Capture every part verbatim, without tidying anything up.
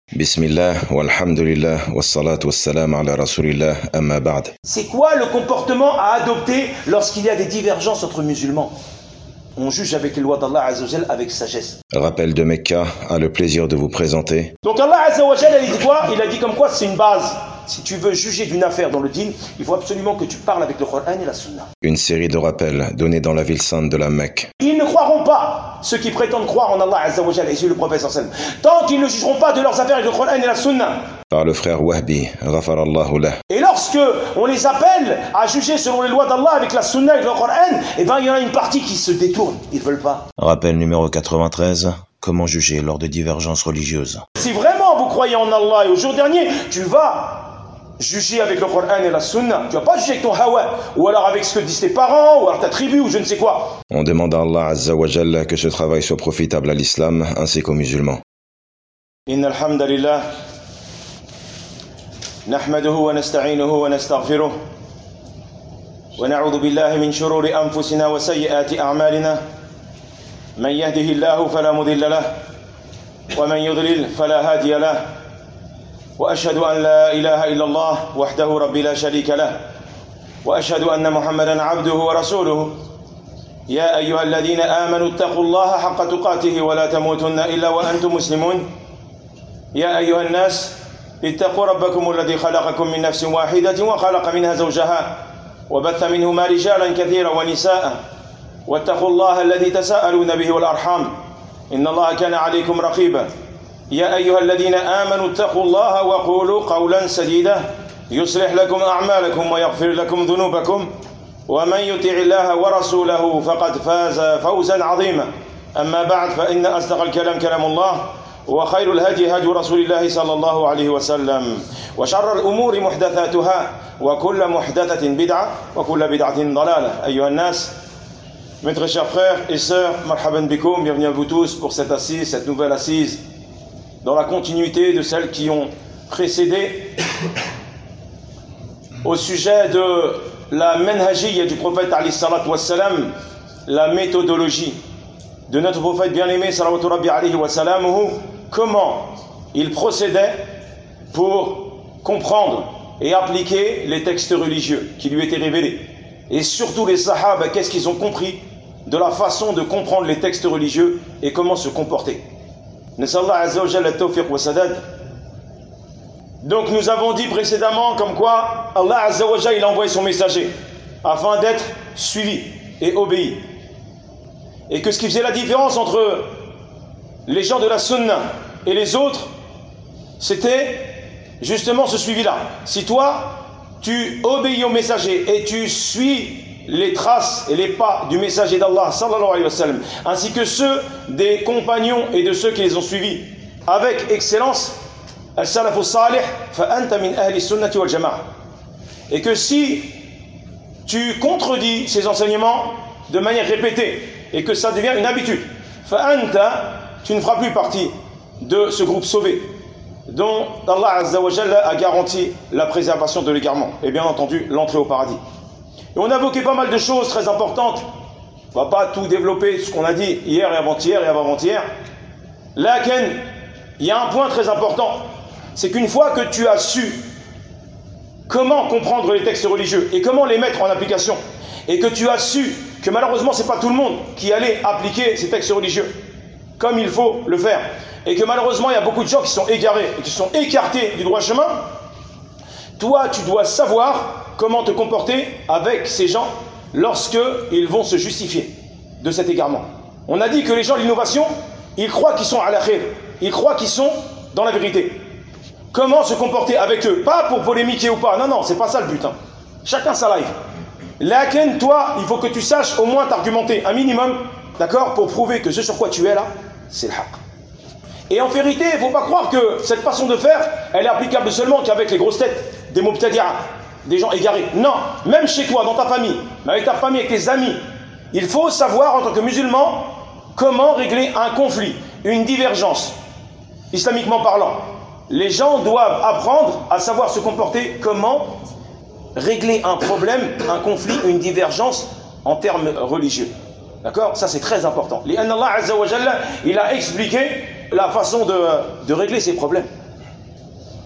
Bismillah, walhamdulillah, wassalatu wassalam ala rasulillah, amma ba'd. C'est quoi le comportement à adopter lorsqu'il y a des divergences entre musulmans? On juge avec les lois d'Allah Azza wa Jal avec sagesse. Rappel de Mecca a le plaisir de vous présenter. Donc Allah Azza wa Jal, il dit quoi? Il a dit comme quoi c'est une base. Si tu veux juger d'une affaire dans le dîn, il faut absolument que tu parles avec le Coran et la Sunna. Une série de rappels donnés dans la ville sainte de la Mecque. Ils ne croiront pas, ceux qui prétendent croire en Allah Azza wa Jal et sur le prophète sallallahu alayhi wa sallam, tant qu'ils ne jugeront pas de leurs affaires avec le Coran et la Sunna. Par le frère Wahbi, ghafarallahu lah. Et lorsque on les appelle à juger selon les lois d'Allah avec la Sunna et le Coran, eh ben il y en a une partie qui se détourne, ils ne veulent pas. Rappel numéro quatre-vingt-treize, comment juger lors de divergences religieuses. Si vraiment vous croyez en Allah et au jour dernier, tu vas juger avec le Coran et la Sunna. Tu vas pas juger avec ton hawa, ou alors avec ce que disent tes parents, ou alors ta tribu, ou je ne sais quoi. On demande à Allah Azza wa Jalla que ce travail soit profitable à l'islam ainsi qu'aux musulmans. Inna alhamdulillah, nahmaduhu wa nasta'inuhu wa nastaghfiruh, wa na'udhu billahi min shururi anfusina wa sayyiati a'malina. Man yahdihillahu fala mudilla lahu, wa man yudlil fala hadiya lahu. وأشهد أن لا إله إلا الله وحده ربي لا شريك له وأشهد أن محمدا عبده ورسوله يا أيها الذين آمنوا اتقوا الله حق تقاته ولا تموتن إلا وأنتم مسلمون يا أيها الناس اتقوا ربكم الذي خلقكم من نفس واحدة وخلق منها زوجها وبث منهما رجالا كثيرا ونساء واتقوا الله الذي تساءلون به والأرحام إن الله كان عليكم رقيبا يا أيها الذين آمنوا اتقوا الله وقولوا قولا سديدا يصلح لكم أعمالكم ويغفر لكم ذنوبكم ومن يطع الله ورسوله فقد فاز فوزا عظيما أما بعد فإن أصدق الكلام كلام الله وخير الهدي هدي رسول الله صلى الله عليه وسلم وشر الأمور محدثاتها وكل محدثة بدعة وكل بدعة ضلالة أيها الناس. Mes très chers frères et sœurs, marhaban bikoum, bienvenue à vous tous pour cette assise, cette nouvelle assise dans la continuité de celles qui ont précédé au sujet de la manhajiyya du prophète alayhi salatu wassalam, la méthodologie de notre prophète bien-aimé salawatu rabbi alayhi wa salamuhu, comment il procédait pour comprendre et appliquer les textes religieux qui lui étaient révélés, et surtout les sahaba, qu'est-ce qu'ils ont compris de la façon de comprendre les textes religieux et comment se comporter. Donc nous avons dit précédemment comme quoi Allah Azza wa Jalla il a envoyé son messager afin d'être suivi et obéi, et que ce qui faisait la différence entre les gens de la sunna et les autres, c'était justement ce suivi-là. Si toi tu obéis au messager et tu suis les traces et les pas du messager d'Allah sallallahu alayhi wa sallam, ainsi que ceux des compagnons et de ceux qui les ont suivis avec excellence, al-salafu salih fa anta min ahli sunnati wal jama'a, et que si tu contredis ces enseignements de manière répétée et que ça devient une habitude, fa anta, tu ne feras plus partie de ce groupe sauvé dont Allah Azza wa Jalla a garanti la préservation de l'égarement et bien entendu l'entrée au paradis. Et on a évoqué pas mal de choses très importantes. On ne va pas tout développer, ce qu'on a dit hier et avant-hier et avant-avant-hier. Là, il y a un point très important. C'est qu'une fois que tu as su comment comprendre les textes religieux et comment les mettre en application, et que tu as su que malheureusement ce n'est pas tout le monde qui allait appliquer ces textes religieux comme il faut le faire, et que malheureusement il y a beaucoup de gens qui sont égarés et qui sont écartés du droit chemin, toi tu dois savoir comment te comporter avec ces gens lorsqu'ils vont se justifier de cet égarement. On a dit que les gens de l'innovation, ils croient qu'ils sont à la khir, ils croient qu'ils sont dans la vérité. Comment se comporter avec eux? Pas pour polémiquer ou pas, non, non, c'est pas ça le but. Hein. Chacun sa life. Lakin, toi, il faut que tu saches au moins t'argumenter un minimum, d'accord, pour prouver que ce sur quoi tu es là, c'est le haqq. Et en vérité, il ne faut pas croire que cette façon de faire, elle est applicable seulement qu'avec les grosses têtes, des mubtadi'a, des gens égarés. Non, même chez toi, dans ta famille, avec ta famille, avec tes amis, il faut savoir en tant que musulman comment régler un conflit, une divergence, islamiquement parlant. Les gens doivent apprendre à savoir se comporter, comment régler un problème, un conflit, une divergence en termes religieux. D'accord? Ça c'est très important. Allah Azza wa Jalla, il a expliqué la façon de, de régler ces problèmes.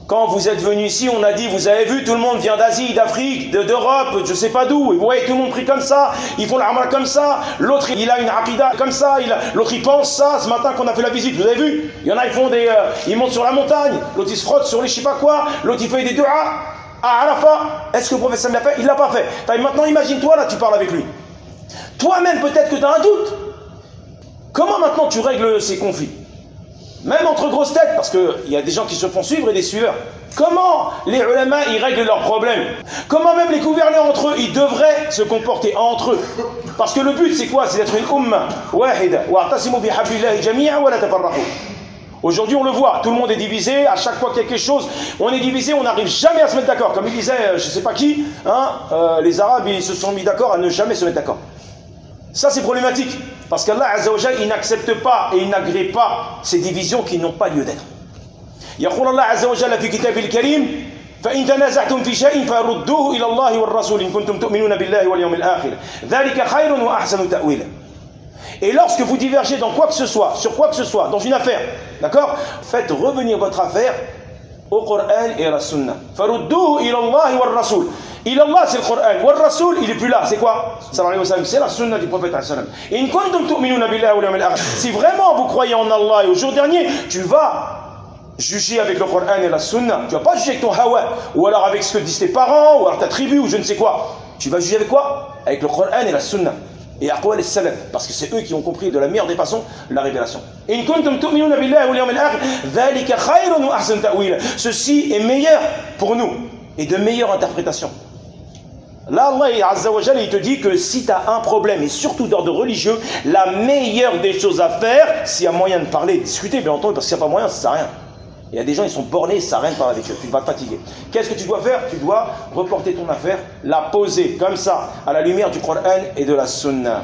Quand vous êtes venu ici, on a dit, vous avez vu, tout le monde vient d'Asie, d'Afrique, d'Europe, je ne sais pas d'où. Et vous voyez tout le monde prie comme ça, ils font l'amra comme ça. L'autre, il a une aqida comme ça, l'autre, il pense ça. Ce matin qu'on a fait la visite, vous avez vu, il y en a, ils font des, euh, ils montent sur la montagne. L'autre, il se frotte sur les je sais pas quoi. L'autre, il fait des du'a. À Arafat, est-ce que le prophète l'a fait? Il ne l'a pas fait. Maintenant, imagine-toi, là, tu parles avec lui. Toi-même, peut-être que tu as un doute. Comment maintenant tu règles ces conflits? Même entre grosses têtes, parce qu'il y a des gens qui se font suivre et des suiveurs. Comment les ulama ils règlent leurs problèmes? Comment même les gouverneurs entre eux, ils devraient se comporter entre eux? Parce que le but c'est quoi? C'est d'être une umma wahida. Wa'tasimu bihablillahi jami'an wa la tafarraqu. Aujourd'hui on le voit, tout le monde est divisé, à chaque fois qu'il y a quelque chose, on est divisé, on n'arrive jamais à se mettre d'accord. Comme il disait, je ne sais pas qui, hein, euh, les Arabes ils se sont mis d'accord à ne jamais se mettre d'accord. Ça c'est problématique, parce qu'Allah Azza wa Jalla il n'accepte pas et il n'agrée pas ces divisions qui n'ont pas lieu d'être. يقول الله عز وجل في كتابه الكريم فإن تنازعتم في شيء فردوه إلى الله والرسول إن كنتم تؤمنون بالله واليوم الآخر ذلك خير وأحسن تأويلا. Et lorsque vous divergez dans quoi que ce soit, sur quoi que ce soit, dans une affaire, d'accord, faites revenir votre affaire au Coran et à la Sunna. فردوه إلى الله والرسول. إلى الله c'est le Coran, والرسول il est plus là, c'est quoi? C'est la Sunna du prophète. إن كنتم تؤمنون بالله واليوم الآخر. Si vraiment vous croyez en Allah et au jour dernier, tu vas juger avec le Coran et la Sunna. Tu ne vas pas juger avec ton hawa, ou alors avec ce que disent tes parents, ou alors ta tribu, ou je ne sais quoi. Tu vas juger avec quoi? Avec le Coran et la Sunna. Et aqwal et salaf, parce que c'est eux qui ont compris de la meilleure des façons la révélation. In kuntum tu'minuna billahi wal yawmil akhir, dhalika khayrun wa ahsan ta'wila. Ceci est meilleur pour nous et de meilleure interprétation. Là, Allah Azza wa Jalla, il te dit que si tu as un problème, et surtout d'ordre religieux, la meilleure des choses à faire, s'il y a moyen de parler, de discuter, bien entendu, parce qu'il n'y a pas moyen, ça ne sert à rien. Il y a des gens, ils sont bornés, ça n'a rien de parler avec eux, tu vas te fatiguer. Qu'est-ce que tu dois faire? Tu dois reporter ton affaire, la poser comme ça, à la lumière du Coran et de la Sunna.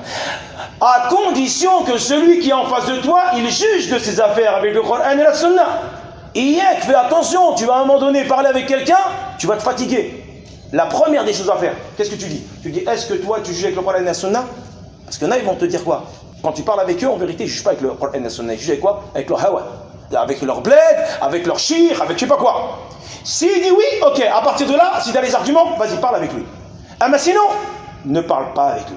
À condition que celui qui est en face de toi, il juge de ses affaires avec le Coran et la Sunna. Iyek, fais attention, tu vas à un moment donné parler avec quelqu'un, tu vas te fatiguer. La première des choses à faire, qu'est-ce que tu dis? Tu dis, est-ce que toi, tu juges avec le Coran et la Sunna? Parce qu'il y en a, ils vont te dire quoi? Quand tu parles avec eux, en vérité, ils ne jugent pas avec le Coran et la Sunna, ils jugent avec quoi? Avec le hawa. Avec leur bled, avec leur shir, avec je sais pas quoi. S'il dit oui, ok, à partir de là, si tu as les arguments, vas-y, parle avec lui. Ah, mais sinon, ne parle pas avec lui.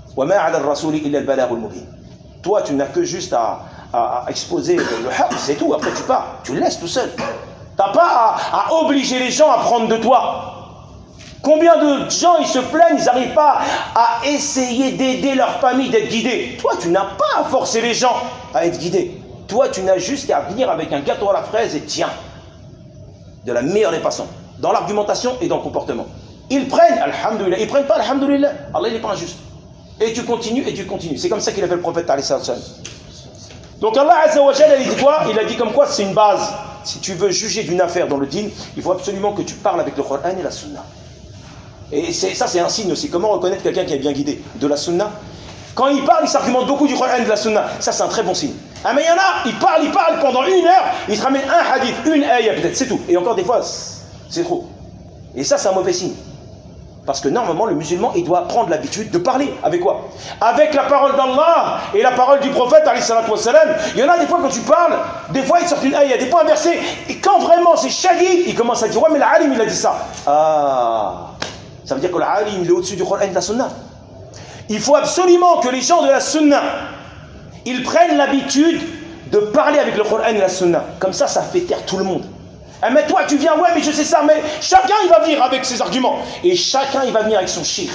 Toi, tu n'as que juste à, à, à exposer le haq, c'est tout, après tu pars, tu le laisses tout seul. Tu n'as pas à, à obliger les gens à prendre de toi. Combien de gens, ils se plaignent, ils n'arrivent pas à essayer d'aider leur famille, d'être guidés. Toi, tu n'as pas à forcer les gens à être guidés. Toi, tu n'as juste qu'à venir avec un gâteau à la fraise et tiens, de la meilleure des façons, dans l'argumentation et dans le comportement. Ils prennent, alhamdoulilah, ils prennent pas, alhamdoulilah, Allah il n'est pas injuste. Et tu continues, et tu continues. C'est comme ça qu'il a fait le prophète, alayhi salam. Donc Allah Azza wa Jalla, il dit quoi? Il a dit comme quoi c'est une base. Si tu veux juger d'une affaire dans le dîn, il faut absolument que tu parles avec le Coran et la Sunna. Et ça, c'est un signe aussi. Comment reconnaître quelqu'un qui est bien guidé? De la Sunna. Quand il parle, il s'argumente beaucoup du Coran et de la Sunna. Ça, c'est un très bon signe. Ah, mais il y en a, il parle, il parle pendant une heure, il se ramène un hadith, une ayah peut-être, c'est tout. Et encore des fois, c'est trop. Et ça, c'est un mauvais signe. Parce que normalement, le musulman, il doit prendre l'habitude de parler. Avec quoi? Avec la parole d'Allah et la parole du prophète, alayhi salatu wa salam. Il y en a des fois, quand tu parles, des fois, il sort une ayah, des fois un verset. Et quand vraiment c'est shadid, il commence à dire, ouais, mais l'alim, il a dit ça. Ah, ça veut dire que l'alim, il est au-dessus du Coran et de la Sunna. Il faut absolument que les gens de la Sunna, ils prennent l'habitude de parler avec le Coran et la Sunna. Comme ça, ça fait taire tout le monde. Ah, mais toi, tu viens, ouais, mais je sais ça, mais chacun, il va venir avec ses arguments. Et chacun, il va venir avec son shir.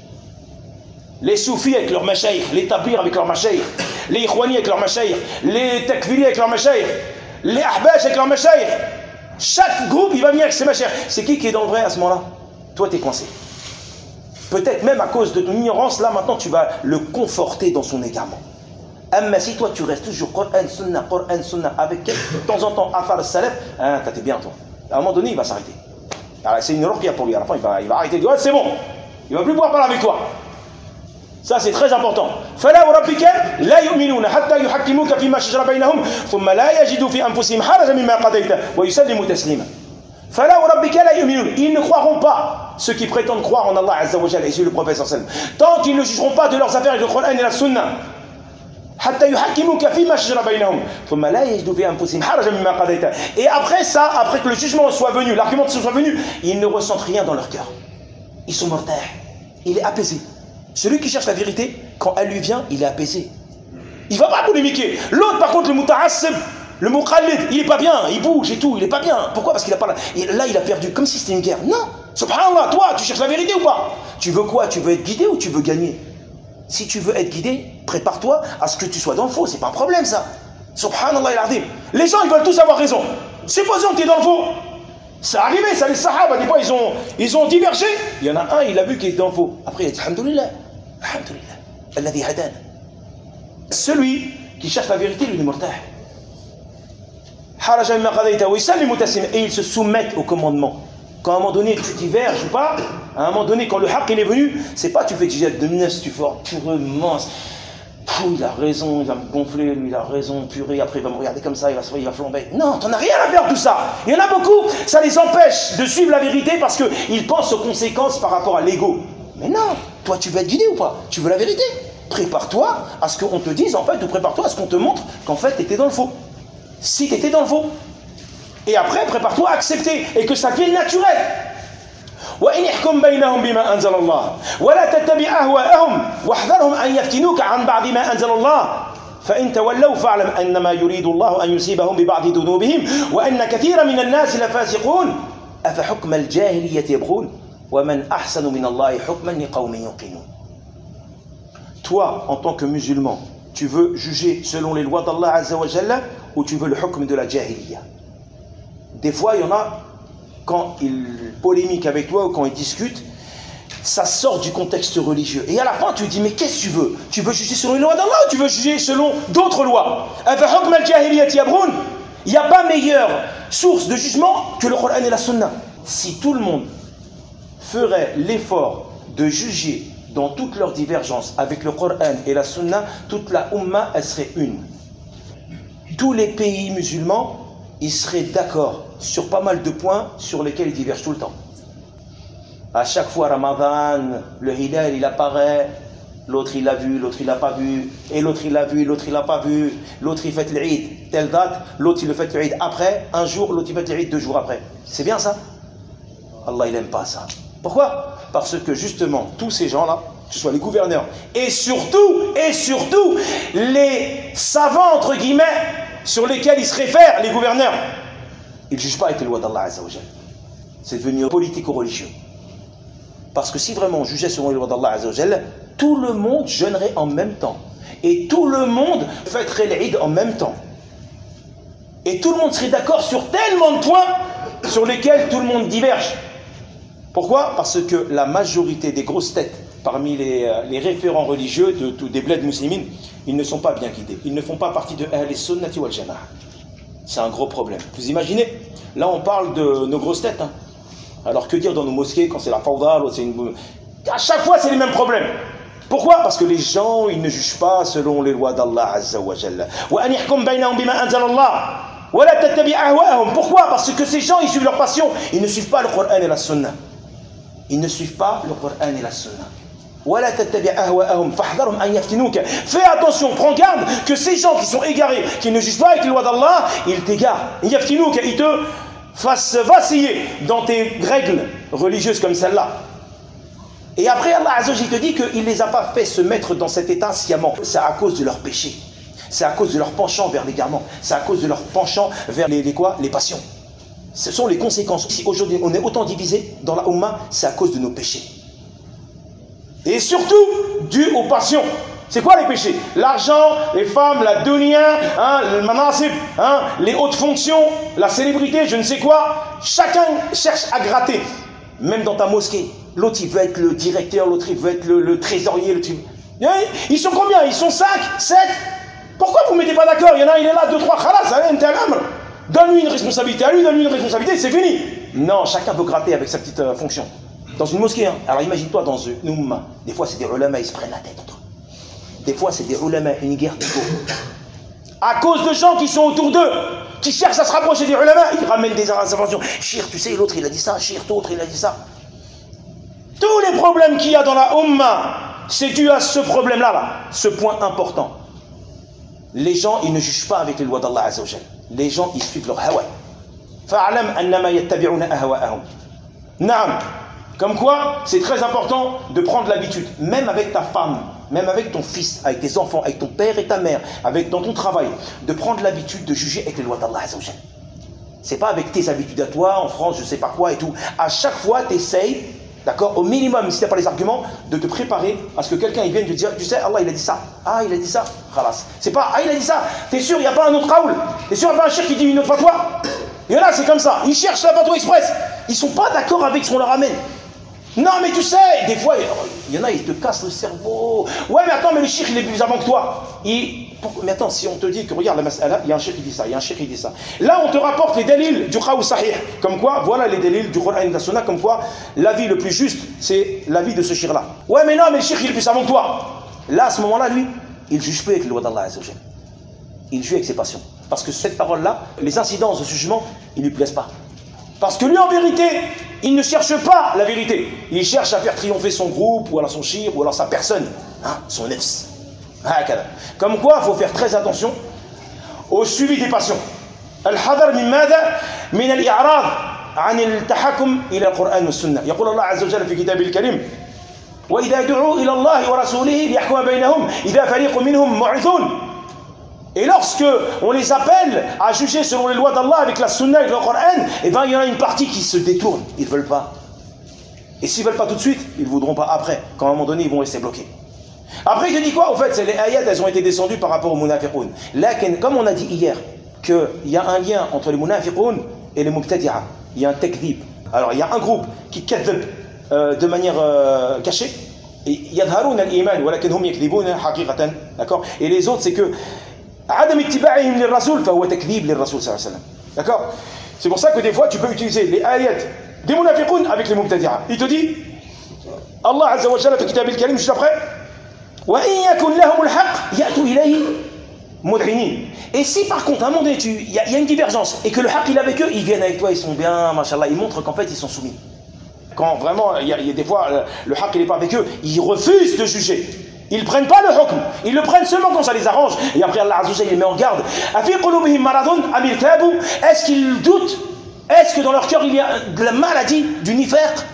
Les soufis avec leur mashayikh, les tablighs avec leur mashayikh, les ikhwani avec leur mashayikh, les takfiri avec leur mashayikh, les ahbash avec leur mashayikh. Chaque groupe, il va venir avec ses mashayikh. C'est qui qui est dans le vrai à ce moment-là? Toi, tu es coincé. Peut-être même à cause de ton ignorance, là, maintenant, tu vas le conforter dans son égarement. Mais si toi tu restes toujours Coran, Sunna, Coran, Sunna, avec de temps en temps Afar al-Salaf, hein, t'es bien toi. À un moment donné, il va s'arrêter. C'est une ruqya pour lui. À la fin, il va, il va arrêter de dire, ouais, c'est bon. Il ne va plus pouvoir parler avec toi. Ça, c'est très important. فَلَا وَرَبِّكَ لَا يُؤْمِنُونَ حَتَّى يُحَكِّمُوكَ فِيمَا شَجَرَ بَيْنَهُمْ ثُمَّ لَا يَجِدُوا فِي أَنفُسِهِمْ حَرَجًا مِمَّا قَضَيْتَ وَيُسَلِّمُوا تَسْلِيمًا. فَلَا وَرَبِّكَ لَا يُؤْمِنُونَ. Ils ne croiront pas, ceux qui prétendent croire en Allah Azza wa Jalla et sur le prophète sallallahu alayhi wa sallam, tant qu'ils ne jugeront pas de leurs affaires avec le Coran et la Sunna. Et après ça, après que le jugement soit venu, l'argumentation soit venue, ils ne ressentent rien dans leur cœur. Ils sont mortels. Il est apaisé. Celui qui cherche la vérité, quand elle lui vient, il est apaisé. Il ne va pas polémiquer. L'autre, par contre, le muta'assib, le muqallid, il n'est pas bien, il bouge et tout, il n'est pas bien. Pourquoi? Parce qu'il a pas là, là, il a perdu, comme si c'était une guerre. Non, subhanallah, toi, tu cherches la vérité ou pas? Tu veux quoi? Tu veux être guidé ou tu veux gagner? Si tu veux être guidé, prépare-toi à ce que tu sois dans le faux, c'est pas un problème ça. Subhanallah al-azim. Les gens, ils veulent tous avoir raison. Supposons que tu es dans le faux. Ça arrivé, ça les sahaba, des fois ils ont, ils ont divergé. Il y en a un, il a vu qu'il était dans le faux. Après il a dit alhamdoulilah, alhamdoulilah, alladhi hadana. Celui qui cherche la vérité, lui, il est mortel. Et ils se soumettent au commandement. Quand à un moment donné tu diverges ou pas, à un moment donné quand le haqq il est venu, c'est pas tu fais jihad de neuf, tu fais purement. Pouh, il a raison, il va me gonfler, lui il a raison, purée, après il va me regarder comme ça, il va, il va flamber. Non, t'en as rien à faire de tout ça. Il y en a beaucoup, ça les empêche de suivre la vérité parce qu'ils pensent aux conséquences par rapport à l'ego. Mais non, toi tu veux être guidé ou pas? Tu veux la vérité? Prépare-toi à ce qu'on te dise en fait, ou prépare-toi à ce qu'on te montre qu'en fait tu étais dans le faux. Si tu étais dans le faux. Et après, prépare-toi à accepter et que ça devienne naturel. وإن يحكم بينهم بما أنزل الله ولا تتبع أهواءهم واحذرهم أن يفتنوك عن بعض ما أنزل الله فإن تولوا فاعلم أنما يريد الله أن يصيبهم ببعض ذنوبهم وأن كثيرا من الناس لفاسقون أفحكم الجاهلية يبغون ومن أحسن من الله حكما لقوم يوقنون. Toi, en tant que musulman, tu veux juger selon les lois d'Allah Azza wa Jalla ou tu veux le hukm de la jahiliya? Des fois, il y en a, quand ils polémiquent avec toi ou quand ils discutent, ça sort du contexte religieux. Et à la fin, tu dis, mais qu'est-ce que tu veux? Tu veux juger selon les lois d'Allah ou tu veux juger selon d'autres lois? Il n'y a pas meilleure source de jugement que le Coran et la Sunna. Si tout le monde ferait l'effort de juger dans toutes leurs divergences avec le Coran et la Sunna, toute la Ummah, elle serait une. Tous les pays musulmans, ils seraient d'accord sur pas mal de points sur lesquels ils divergent tout le temps. À chaque fois, Ramadan, le Hilal, il apparaît, l'autre il l'a vu, l'autre il l'a pas vu, et l'autre il l'a vu, l'autre il l'a pas vu, l'autre il fait l'Eid, telle date, l'autre il le fait l'Eid après, un jour, l'autre il fait l'Eid deux jours après. C'est bien ça? Allah, il n'aime pas ça. Pourquoi? Parce que justement, tous ces gens-là, que ce soit les gouverneurs, et surtout, et surtout, les savants, entre guillemets, sur lesquels ils se réfèrent, les gouverneurs, ils ne jugent pas avec les lois d'Allah Azza wa Jalla. C'est devenu politico-religieux. Parce que si vraiment on jugeait selon les lois d'Allah Azza wa Jalla, tout le monde jeûnerait en même temps. Et tout le monde fêterait l'Eid en même temps. Et tout le monde serait d'accord sur tellement de points sur lesquels tout le monde diverge. Pourquoi? Parce que la majorité des grosses têtes parmi les, les référents religieux de, de, des bleds musulmans, ils ne sont pas bien guidés. Ils ne font pas partie de Ahl Sunnati wal Jama'a. C'est un gros problème. Vous imaginez? Là, on parle de nos grosses têtes. Hein. Alors, que dire dans nos mosquées quand c'est la fawda, c'est une... À chaque fois, c'est les mêmes problèmes. Pourquoi? Parce que les gens, ils ne jugent pas selon les lois d'Allah Azza wa Jalla. Pourquoi? Parce que ces gens, ils suivent leur passion. Ils ne suivent pas le Coran et la Sunna. Ils ne suivent pas le Coran et la Sunna. Fais attention, prends garde que ces gens qui sont égarés, qui ne jugent pas avec les lois d'Allah, ils t'égarent. Ils te fassent vaciller dans tes règles religieuses comme celle-là. Et après, Allah Azza wa Jalla te dit qu'il ne les a pas fait se mettre dans cet état sciemment. C'est à cause de leur péché. C'est à cause de leur penchant vers l'égarement. C'est à cause de leur penchant vers les, les quoi? Les passions. Ce sont les conséquences. Si aujourd'hui on est autant divisé dans la Ummah, c'est à cause de nos péchés. Et surtout, dû aux passions. C'est quoi les péchés? L'argent, les femmes, la dunya, hein, le manasib, hein, les hautes fonctions, la célébrité, je ne sais quoi. Chacun cherche à gratter. Même dans ta mosquée. L'autre, il veut être le directeur, l'autre, il veut être le, le trésorier. Le... Ils sont combien? Ils sont cinq, sept. Pourquoi vous ne mettez pas d'accord? Il y en a, il est là, deux, trois, khalas, allez, donne-lui une responsabilité à lui, donne-lui une responsabilité, c'est fini. Non, chacun peut gratter avec sa petite euh, fonction. Dans une mosquée, hein. Alors imagine-toi dans une umma, des fois c'est des ulama, ils se prennent la tête entre eux. Des fois c'est des ulama, une guerre de go. À cause de gens qui sont autour d'eux, qui cherchent à se rapprocher des ulama, ils ramènent des interventions. Chir, tu sais, l'autre il a dit ça, Chir, l'autre il a dit ça. Tous les problèmes qu'il y a dans la umma, c'est dû à ce problème-là, là, ce point important. les gens, ils ne jugent pas avec les lois d'Allah Azza wa Jal. Les gens, ils suivent leur hawa. Fa'alam annama yattabi'una ahwa'ahum. Naam. Comme quoi, c'est très important de prendre l'habitude, même avec ta femme, même avec ton fils, avec tes enfants, avec ton père et ta mère, avec dans ton travail, de prendre l'habitude de juger avec les lois d'Allah Azza wa Jal. C'est pas avec tes habitudes à toi, en France, je sais pas quoi et tout. À chaque fois, tu essayes, d'accord, au minimum, si tu n'as pas les arguments, de te préparer à ce que quelqu'un vienne te dire, tu sais, Allah il a dit ça, ah il a dit ça, khalas. C'est pas, ah il a dit ça, t'es sûr, il n'y a pas un autre Raoul, t'es sûr, il n'y a pas un cheikh qui dit une autre fatwa. Il y en a, c'est comme ça, ils cherchent la fatwa express, ils sont pas d'accord avec ce qu'on leur amène. Non mais tu sais, des fois, il y en a, ils te cassent le cerveau. Ouais mais attends, mais le cheikh il est plus avant que toi. Il... Mais attends, si on te dit que regarde la mas'ala, il y a un cheikh qui dit ça, il y a un cheikh qui dit ça. Là on te rapporte les délils du Qawl Sahih. Comme quoi, voilà les délils du Qur'an et de la Sunna, comme quoi l'avis le plus juste, c'est l'avis de ce cheikh là. Ouais mais non, mais le cheikh il est plus avant que toi. Là à ce moment-là, lui, il ne juge plus avec les lois d'Allah Azza wa Jal. Il juge avec ses passions. Parce que cette parole-là, les incidences de ce jugement, il ne lui plaisent pas. Parce que lui, en vérité, il ne cherche pas la vérité. Il cherche à faire triompher son groupe, ou alors son shir, ou alors sa personne, hein, son nefs. Comme quoi, il faut faire très attention au suivi des passions. Al-hadar min mada min al-i'rad an al-tahakum ila al-Qur'an wa sunnah. يقول الله عز وجل في كتابه الكريم وإذا دعوا إلى الله ورسوله ليحكم بينهم إذا فريق منهم معرضون. Et lorsque on les appelle à juger selon les lois d'Allah avec la sunna et le Coran, eh bien il y en a une partie qui se détourne, ils ne veulent pas. Et s'ils ne veulent pas tout de suite, ils ne voudront pas après, quand à un moment donné ils vont rester bloqués. Après il te dit quoi? Au fait, c'est les ayats, elles ont été descendues par rapport aux munafiqoun. Lakin, comme on a dit hier, qu'il y a un lien entre les munafiqoun et les mubtadi'a. Il y a un takdhib. Alors il y a un groupe qui kadhib euh, de manière euh, cachée. Yadharoun al-iman, walakin hum yakdhiboun haqiqatan. D'accord? Et les autres, c'est que عدم اتباعهم للرسول فهو تكذيب للرسول صلى الله عليه وسلم. D'accord? C'est pour ça que des fois tu peux utiliser les ayats des munafiqoun avec les mubtadi'a. Il te dit Allah Azza wa Jalla في كتابه الكريم juste après وإن يكن لهم الحق يأتوا إليه مذعنين. Et si par contre à un moment donné il y, y a une divergence et que le haq il est avec eux, ils viennent avec toi, ils sont bien, machallah, ils montrent qu'en fait ils sont soumis. Quand vraiment il y, y a des fois le haq il n'est pas avec eux, ils refusent de juger. Ils ne prennent pas le hukm, ils le prennent seulement quand ça les arrange. Et après Allah Azza wa Jalla les met en garde. Est-ce qu'ils doutent? Est-ce que dans leur cœur il y a de la maladie, du nifaq?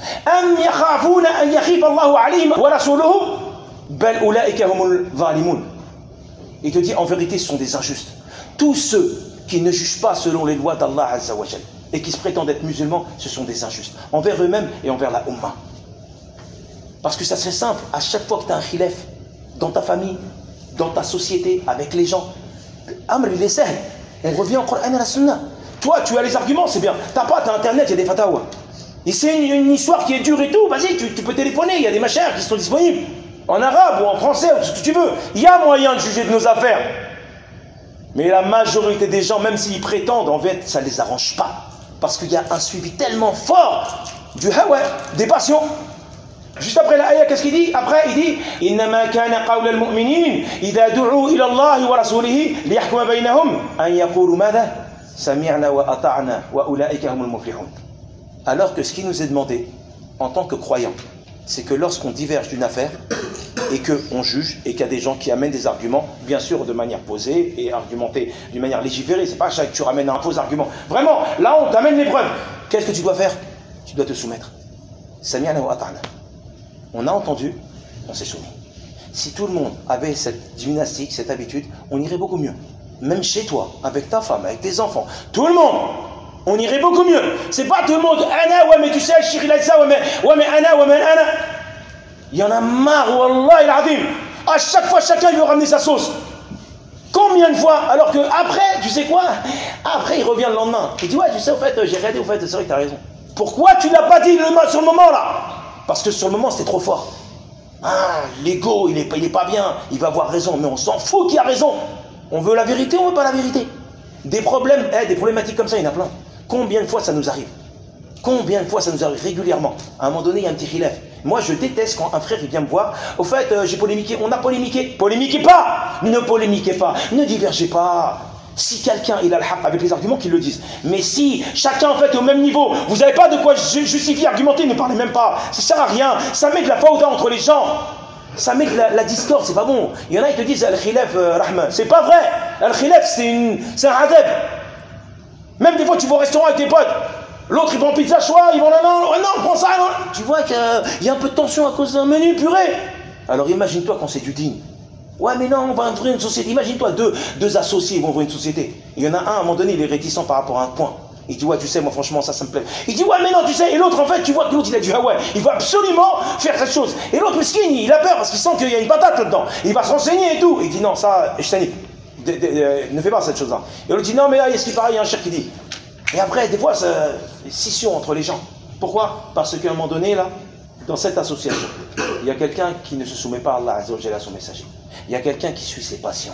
Il te dit en vérité ce sont des injustes. Tous ceux qui ne jugent pas selon les lois d'Allah Azza wa Jalla et qui se prétendent être musulmans, ce sont des injustes envers eux-mêmes et envers la Ummah. Parce que ça serait simple, à chaque fois que tu as un khilaf dans ta famille, dans ta société, avec les gens, Amr il est sahl, on revient au Coran et à la Sunna. Toi, tu as les arguments, c'est bien. Tu n'as pas, tu as internet, il y a des fatawa. Et c'est une, une histoire qui est dure et tout, vas-y, tu, tu peux téléphoner, il y a des machins qui sont disponibles. En arabe ou en français, ou ce que tu veux. Il y a moyen de juger de nos affaires. Mais la majorité des gens, même s'ils prétendent, en fait, ça ne les arrange pas. Parce qu'il y a un suivi tellement fort du hawa, des passions. Juste après la ayah, qu'est-ce qu'il dit? Après, il dit إِنَّمَا كَانَ قَوْلَ الْمُؤْمِنِينَ إِذَا دُعُوا إِلَى اللَّهِ وَرَسُولِهِ لِيَحْكُمَ بَيْنَهُمْ أَنْ يَقُولُوا مَاذَا سَمِعْنَا وَأَطَعْنَا وَأُولَٰئِكَ هُمُ الْمُفْلِحُونَ. Alors que ce qui nous est demandé, en tant que croyants, c'est que lorsqu'on diverge d'une affaire, et qu'on juge, et qu'il y a des gens qui amènent des arguments, bien sûr de manière posée, et argumentée d'une manière légiférée, c'est pas à chaque que tu ramènes un faux argument. Vraiment, là on t'amène les preuves. Qu'est-ce que tu dois faire? Tu dois te soumettre. سَمِعْنَا وَأَطَعْنَا. On a entendu, on s'est soumis. Si tout le monde avait cette gymnastique, cette habitude, on irait beaucoup mieux. Même chez toi, avec ta femme, avec tes enfants, tout le monde, on irait beaucoup mieux. C'est pas tout le monde, Ana, ouais mais tu sais, le shir il a dit ça, ouais mais, ouais mais Ana, ouais mais Ana. Il y en a marre, wallah il azim. À chaque fois, chacun il veut ramener sa sauce. Combien de fois? Alors que après, tu sais quoi? Après il revient le lendemain. Il dit ouais, tu sais, au fait, j'ai regardé, au fait, c'est vrai que t'as raison. Pourquoi tu l'as pas dit le, sur le moment là? Parce que sur le moment, c'était trop fort. Ah, l'ego, il n'est il est pas bien, il va avoir raison, mais on s'en fout qu'il a raison. On veut la vérité, on veut pas la vérité. Des problèmes, eh, des problématiques comme ça, il y en a plein. Combien de fois ça nous arrive? Combien de fois ça nous arrive régulièrement? À un moment donné, il y a un petit khilaf. Moi, je déteste quand un frère il vient me voir. Au fait, euh, j'ai polémiqué, on a polémiqué. Polémiquez pas! Ne polémiquez pas, ne divergez pas. Si quelqu'un il a le haq avec les arguments, qu'il le dise. Mais si chacun en fait est au même niveau, vous n'avez pas de quoi justifier, argumenter, ne parlez même pas. Ça sert à rien. Ça met de la fawda entre les gens. ça met de la, la discorde, c'est pas bon. Il y en a qui te disent Al-Khilaf euh, Rahman. C'est pas vrai. Al-Khilaf, c'est un adab. Même des fois, tu vas au restaurant avec tes potes. L'autre, il prend pizza choix, ils vont là, non, non, non, prends ça, non. Tu vois qu'il y a un peu de tension à cause d'un menu, purée. Alors imagine-toi quand c'est du digne. Ouais, mais non, on va ouvrir une société. Imagine-toi, deux, deux associés vont ouvrir une société. Il y en a un, à un moment donné, il est réticent par rapport à un point. Il dit, ouais, tu sais, moi, franchement, ça, ça me plaît. Il dit, ouais, mais non, tu sais. Et l'autre, en fait, tu vois que l'autre, il a dit, ah ouais, il va absolument faire cette chose. Et l'autre, mesquin, il a peur parce qu'il sent qu'il y a une patate là-dedans. Il va se renseigner et tout. Il dit, non, ça, je t'en ne fais pas cette chose-là. Et l'autre dit, non, mais là, est-ce qu'il paraît, il y a un cher qui dit. Et après, des fois, c'est une scission entre les gens. Pourquoi? Parce qu'à un moment donné, là, dans cette association, il y a quelqu'un qui ne se soumet pas à Allah Azza wa Jalla, à son messager. Il y a quelqu'un qui suit ses passions.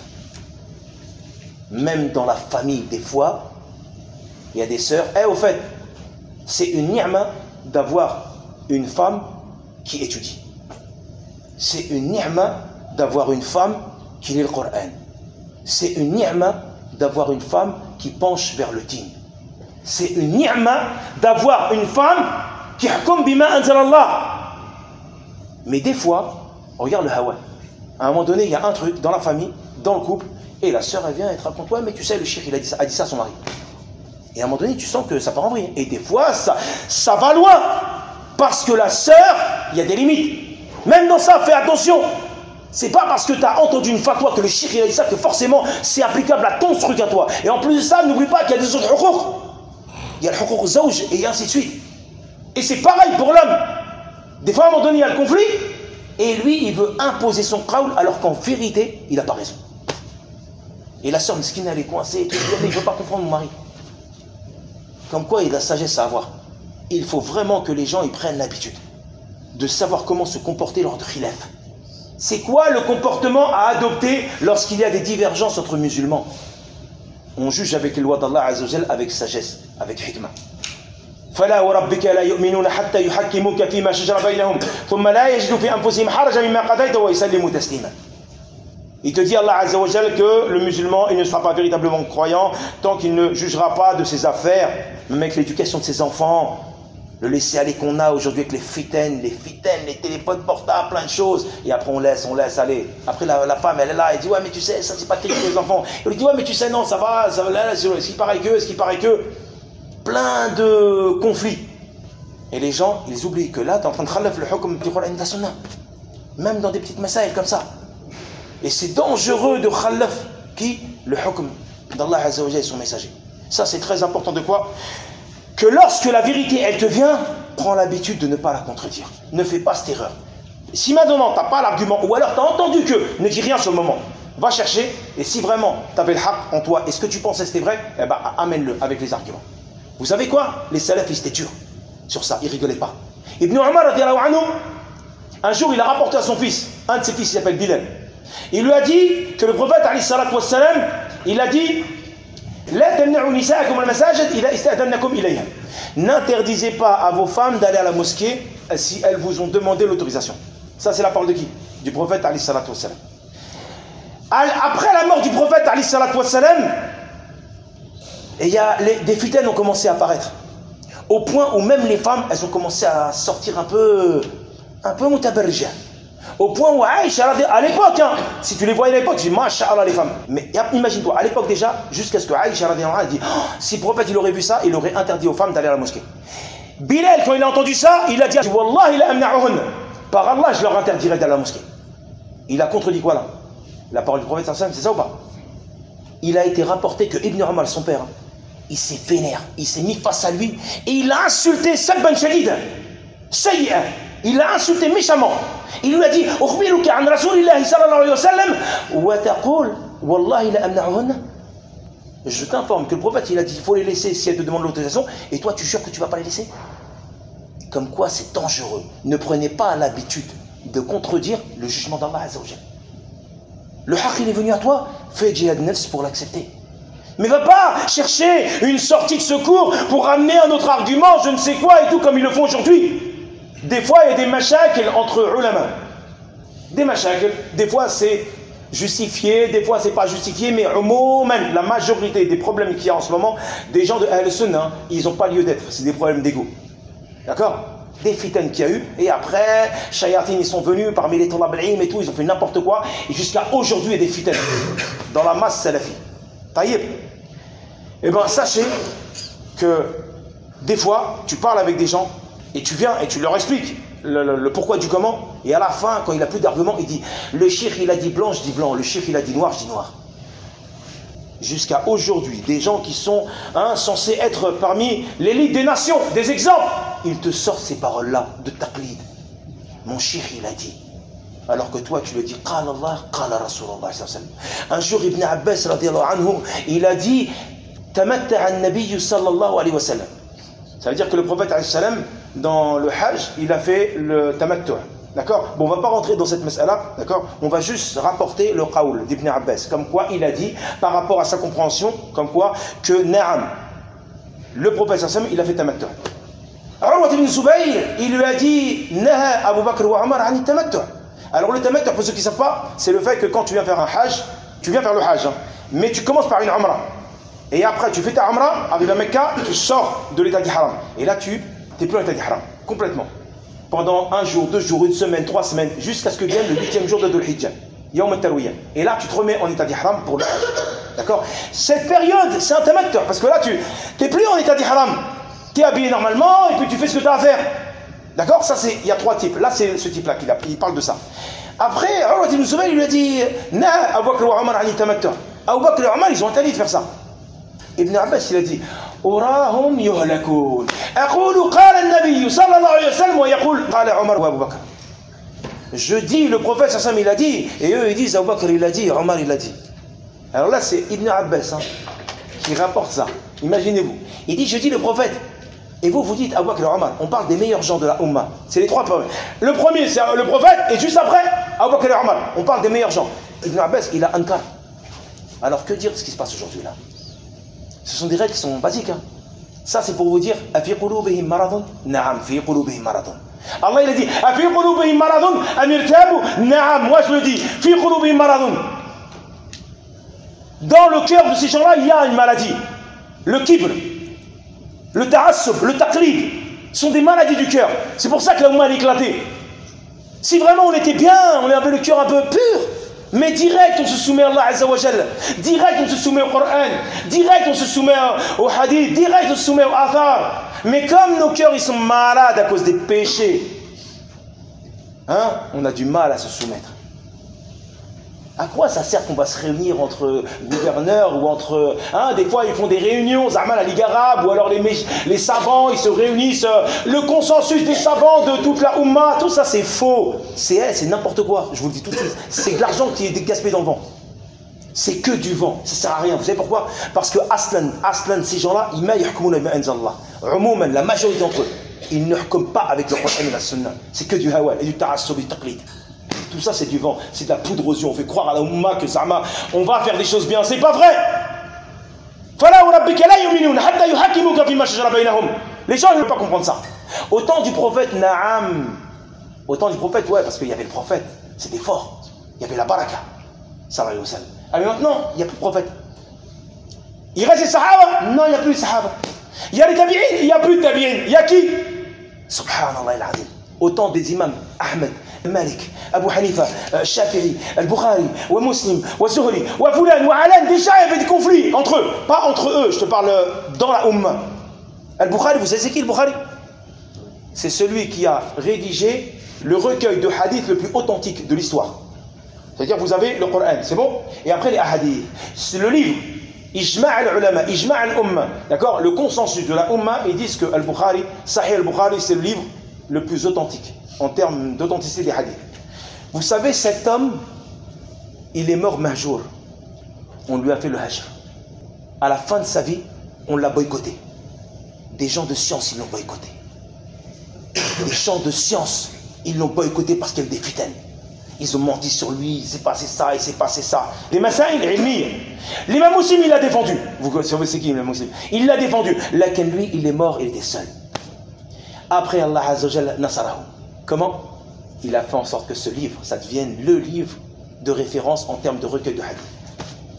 Même dans la famille, des fois, il y a des sœurs. Eh, au fait, c'est une ni'ma d'avoir une femme qui étudie. C'est une ni'ma d'avoir une femme qui lit le Coran. C'est une ni'ma d'avoir une femme qui penche vers le din. C'est une ni'ma d'avoir une femme qui hukm bima anzal Allah. Mais des fois, regarde le hawa. À un moment donné, il y a un truc dans la famille, dans le couple, et la sœur, elle vient, elle te raconte, ouais, mais tu sais, le shir, il a dit ça, a dit ça à son mari. Et à un moment donné, tu sens que ça part en vrille. Et des fois, ça, ça va loin. Parce que la sœur, il y a des limites. Même dans ça, fais attention. C'est pas parce que tu as entendu une fatwa que le shir, il a dit ça, que forcément, c'est applicable à ton truc à toi. Et en plus de ça, n'oublie pas qu'il y a des autres hukuk. Il y a le hukuk zawj, et ainsi de suite. Et c'est pareil pour l'homme. Des fois, à un moment donné, il y a le conflit, et lui, il veut imposer son qawl, alors qu'en vérité, il n'a pas raison. Et la sœur mesquine, elle est coincée, et tout, il ne veut pas comprendre mon mari. Comme quoi, il y a de la sagesse à avoir. Il faut vraiment que les gens ils prennent l'habitude de savoir comment se comporter lors de khilaf. C'est quoi le comportement à adopter lorsqu'il y a des divergences entre musulmans? On juge avec les lois d'Allah Azza wa Jal, avec sagesse, avec hikmah. فلا وربك لا يؤمنون حتى يحكموك فيما شجر بينهم ثم لا يجدوا في أنفسهم حرجا مما قضيت ويسلموا تسليما. Il te dit Allah Azza wa Jal que le musulman il ne sera pas véritablement croyant tant qu'il ne jugera pas de ses affaires, même avec l'éducation de ses enfants, le laisser aller qu'on a aujourd'hui avec les fitaines, les fitaines, les téléphones portables, plein de choses, et après on laisse, on laisse aller. Après la, la femme elle est là, elle dit ouais mais tu sais ça c'est pas terrible pour les enfants. Elle lui dit ouais mais tu sais non ça va, ça va là, là est-ce qu'il paraît que, est-ce qu'il paraît que, plein de conflits. Et les gens ils oublient que là tu es en train de khalaf le hukm du Coran et de la Sunna, même dans des petites masaïl comme ça. Et c'est dangereux de khalaf qui le hukm d'Allah Azza wa Jalla et son messager. Ça c'est très important de quoi? Que lorsque la vérité elle te vient, prends l'habitude de ne pas la contredire. Ne fais pas cette erreur. Si maintenant tu n'as pas l'argument, ou alors tu as entendu que, ne dis rien sur le moment. Va chercher, et si vraiment tu avais le haq en toi, et ce que tu pensais c'était vrai, eh ben amène-le avec les arguments. Vous savez quoi? Les salafs ils étaient durs sur ça, ils rigolaient pas. Ibn Umar radiyallahu anhu, un jour il a rapporté à son fils, un de ses fils il s'appelle Bilal. Il lui a dit que le prophète alayhi salatu wassalam, il a dit n'interdisez pas à vos femmes d'aller à la mosquée si elles vous ont demandé l'autorisation. Ça c'est la parole de qui? Du prophète alayhi salatu wassalam. Après la mort du prophète alayhi salatu wassalam, et y a les, des fitaines ont commencé à apparaître. Au point où même les femmes, elles ont commencé à sortir un peu, un peu mutabarrija. Au point où Aïcha, à l'époque, hein, si tu les voyais à l'époque, tu dis Masha'Allah les femmes. Mais imagine-toi, à l'époque déjà, jusqu'à ce que Aïcha a dit oh, si le prophète il aurait vu ça, il aurait interdit aux femmes d'aller à la mosquée. Bilal, quand il a entendu ça, il a dit Wallah, il a amna'uhun. Par Allah, je leur interdirai d'aller à la mosquée. Il a contredit quoi là? La parole du prophète, c'est ça ou pas? Il a été rapporté que Ibn Umar, son père, il s'est vénère, il s'est mis face à lui et il a insulté Sabban Shadid. Sayyi'a. Il l'a insulté méchamment. Il lui a dit Ukhbiruka an Rasulillahi sallallahu alayhi wa sallam wa taqul wallahi la amna'uhunna. Je t'informe que le prophète il a dit il faut les laisser si elles te demandent l'autorisation et toi tu jures que tu ne vas pas les laisser. Comme quoi c'est dangereux. Ne prenez pas l'habitude de contredire le jugement d'Allah Azza wa Jalla. Le haqq il est venu à toi, fais djihad nafs pour l'accepter. Mais va pas chercher une sortie de secours pour ramener un autre argument, je ne sais quoi et tout comme ils le font aujourd'hui. Des fois, il y a des mashakil entre ulama. Des mashakil, des fois c'est justifié, des fois c'est pas justifié, mais umouman, la majorité des problèmes qu'il y a en ce moment, des gens de Ahl Sunnah, ils n'ont pas lieu d'être, c'est des problèmes d'ego. D'accord? des fitanes qu'il y a eu, et après, Shayatin, ils sont venus parmi les Talab al-Ilm et tout, ils ont fait n'importe quoi, et jusqu'à aujourd'hui, il y a des fitanes dans la masse salafi. Taïeb. Eh bien, sachez que des fois, tu parles avec des gens, et tu viens et tu leur expliques le, le, le pourquoi du comment, et à la fin, quand il n'a plus d'argument, il dit, le cheikh il a dit blanc, je dis blanc, le cheikh il a dit noir, je dis noir. Jusqu'à aujourd'hui, des gens qui sont hein, censés être parmi l'élite des nations, des exemples, ils te sortent ces paroles-là de taqlid. Mon cheikh il a dit, alors que toi tu le dis, qala Allah, qala Rasulullah. Un jour Ibn Abbas radiallahu anhu, il a dit, tamatta'a an-nabiy sallallahu alayhi wa sallam. Ça veut dire que le prophète alayhi salam, dans le hajj, il a fait le tamattu'. D'accord? Bon, on ne va pas rentrer dans cette mas'ala, d'accord? On va juste rapporter le qawl d'Ibn Abbas, comme quoi il a dit, par rapport à sa compréhension, comme quoi que na'am, le prophète sallam, il a fait tamattu'. Urwa ibn Zubayr, il lui a dit, naha Abu Bakr wa Omar an tamattu'. Alors le tamattu', pour ceux qui ne savent pas, c'est le fait que quand tu viens faire un hajj, tu viens faire le hajj, hein, mais tu commences par une umrah. Et après, tu fais ta umrah, arrive à Mecca, tu sors de l'état d'ihram. Et là, tu n'es plus en état d'ihram, complètement. Pendant un jour, deux jours, une semaine, trois semaines, jusqu'à ce que vienne le huitième jour de Dhul Hijjah, Yawm al-Tarwiyah. Et là, tu te remets en état d'ihram pour le hajj. D'accord? Cette période, c'est un tamattu', parce que là, tu n'es plus en état d'ihram. Tu es habillé normalement, et puis tu fais ce que tu as à faire. D'accord? Ça, c'est, il y a trois types. Là, c'est ce type-là qui il parle de ça. Après, Urwa ibn Zubayr, il lui a dit, na Abu Bakr wa Omar an tamattu'. Abu Bakr et Omar, ils ont interdit de faire ça. Ibn Abbas, il a dit, أراهم يهلكون أقول قال النبي صلى الله عليه وسلم ويقول قال عمر وأبو بكر. Je dis, le prophète sallam il a dit, et eux ils disent Abu Bakr il a dit, Omar il a dit. Alors là c'est Ibn Abbas hein, qui rapporte ça. Imaginez-vous. Il dit, je dis le prophète. Et vous, vous dites Abu Bakr et Omar. On parle des meilleurs gens de la Ummah. C'est les trois premiers. Le premier c'est le prophète, et juste après Abu Bakr et Omar. On parle des meilleurs gens. Ibn Abbas il a ankar. Alors que dire de ce qui se passe aujourd'hui là? Ce sont des règles qui sont basiques. Hein. Ça, c'est pour vous dire Afi qulubihim maradun? Na'am, fi qulubihim maradun. Allah, il a dit Afi qulubihim maradun? Amirtabu? Na'am, moi je le dis. Fi qulubihim maradun. Dans le cœur de ces gens-là, il y a une maladie. Le kibr, le ta'assub, le taqlid sont des maladies du cœur. C'est pour ça que la Ummah est éclatée. Si vraiment on était bien, on avait le cœur un peu pur, mais direct on se soumet à Allah Azza wa Jalla, direct on se soumet au Coran, direct on se soumet au hadith, direct on se soumet au athar. Mais comme nos cœurs ils sont malades à cause des péchés, hein, on a du mal à se soumettre. À quoi ça sert qu'on va se réunir entre gouverneurs ou entre... Hein, des fois, ils font des réunions, Zahman à la Ligue arabe, ou alors les, les savants, ils se réunissent. Le consensus des savants de toute la Ummah, tout ça, c'est faux. C'est c'est n'importe quoi, je vous le dis tout de suite. C'est de l'argent qui est gaspillé dans le vent. C'est que du vent, ça sert à rien. Vous savez pourquoi? Parce que Aslan, Aslan, ces gens-là, ils la majorité d'entre eux, ils ne hukment pas avec le Coran et la Sunna. C'est que du hawa et du ta'assub et du taqlid. Tout ça c'est du vent, c'est de la poudre aux yeux. On fait croire à la Ummah que Zama, on va faire des choses bien. C'est pas vrai. Les gens ne veulent pas comprendre ça. Au temps du prophète, Naam. Au temps du prophète, ouais, parce qu'il y avait le prophète. C'était fort. Il y avait la baraka. Sallallahu alayhi wa sallam. Ah, mais maintenant, il n'y a plus de prophète. Il reste les sahaba? Non, il n'y a plus de sahaba. Il y a les tabi'in? Il n'y a plus de tabi'in. Il y a qui? Subhanallah al-azim. Au temps des imams, Ahmed, Malik, Abu Hanifa, euh, Shafi'i, Al-Bukhari, wa Muslim, wa Zuhri, wa Fulan, wa Alan, déjà il y avait des conflits entre eux. Pas entre eux, je te parle dans la Ummah. Al-Bukhari, vous savez c'est qui le Bukhari? C'est celui qui a rédigé le recueil de hadith le plus authentique de l'histoire. C'est-à-dire vous avez le Coran, c'est bon? Et après les hadiths. C'est le livre. Ijma' al-ulama, Ijma' al-umma. D'accord? Le consensus de la Ummah, ils disent que Al-Bukhari, Sahih al-Bukhari, c'est le livre le plus authentique en termes d'authenticité des hadiths. Vous savez, cet homme, il est mort mahjour. On lui a fait le hajr. À la fin de sa vie, on l'a boycotté. Des gens de science, ils l'ont boycotté. Des gens de science, ils l'ont boycotté parce qu'il y a des fitaines. Ils ont menti sur lui, il s'est passé ça, il s'est passé ça. Les masaïl, ilmi. L'imam Muslim, il l'a défendu. Vous savez c'est qui l'imam Muslim? Il l'a défendu. Lakin lui, il est mort, il était seul. Après Allah Azza wa Jalla nasarahu. Comment? Il a fait en sorte que ce livre, ça devienne le livre de référence en termes de recueil de hadith.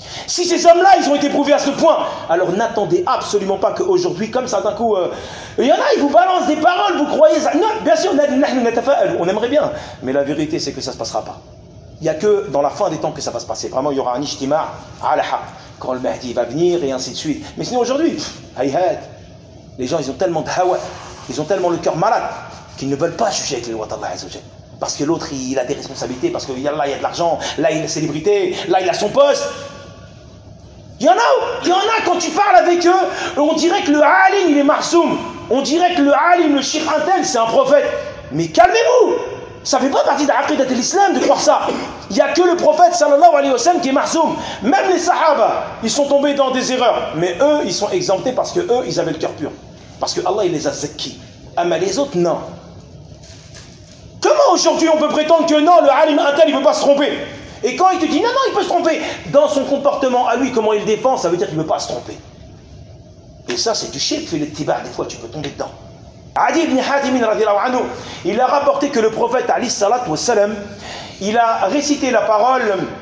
Si ces hommes-là, ils ont été prouvés à ce point, alors n'attendez absolument pas qu'aujourd'hui, comme ça d'un coup, euh, il y en a, ils vous balancent des paroles, vous croyez ça. Non, bien sûr, on aimerait bien, mais la vérité, c'est que ça ne se passera pas. Il n'y a que dans la fin des temps que ça va se passer. Vraiment, il y aura un ijtima' ala haq, quand le Mahdi va venir et ainsi de suite. Mais sinon, aujourd'hui, hayhat, les gens, ils ont tellement de hawa, ils ont tellement le cœur malade, qu'ils ne veulent pas juger avec les lois d'Allah Azza wa Jal. Parce que l'autre, il a des responsabilités, parce que là, il y a de l'argent, là, il a la célébrité, là, il a son poste. Il y en a, il y en a, quand tu parles avec eux, on dirait que le alim, il est marsoum. On dirait que le alim, le shir intel, c'est un prophète. Mais calmez-vous, ça ne fait pas partie de l'aqidat de l'islam de croire ça. Il n'y a que le prophète sallallahu alayhi wa sallam qui est marsoum. Même les sahaba, ils sont tombés dans des erreurs. Mais eux, ils sont exemptés parce que eux, ils avaient le cœur pur. Parce que Allah, il les a zakki. Ah, mais les autres, non. Comment aujourd'hui on peut prétendre que non, le alim intel, il ne peut pas se tromper? Et quand il te dit non, non, il peut se tromper, dans son comportement à lui, comment il défend, ça veut dire qu'il ne peut pas se tromper. Et ça, c'est du shirk, fait le tibar, des fois tu peux tomber dedans. Adi ibn Hatim, anhu, il a rapporté que le prophète, alayhi salatu wa salam, il a récité la parole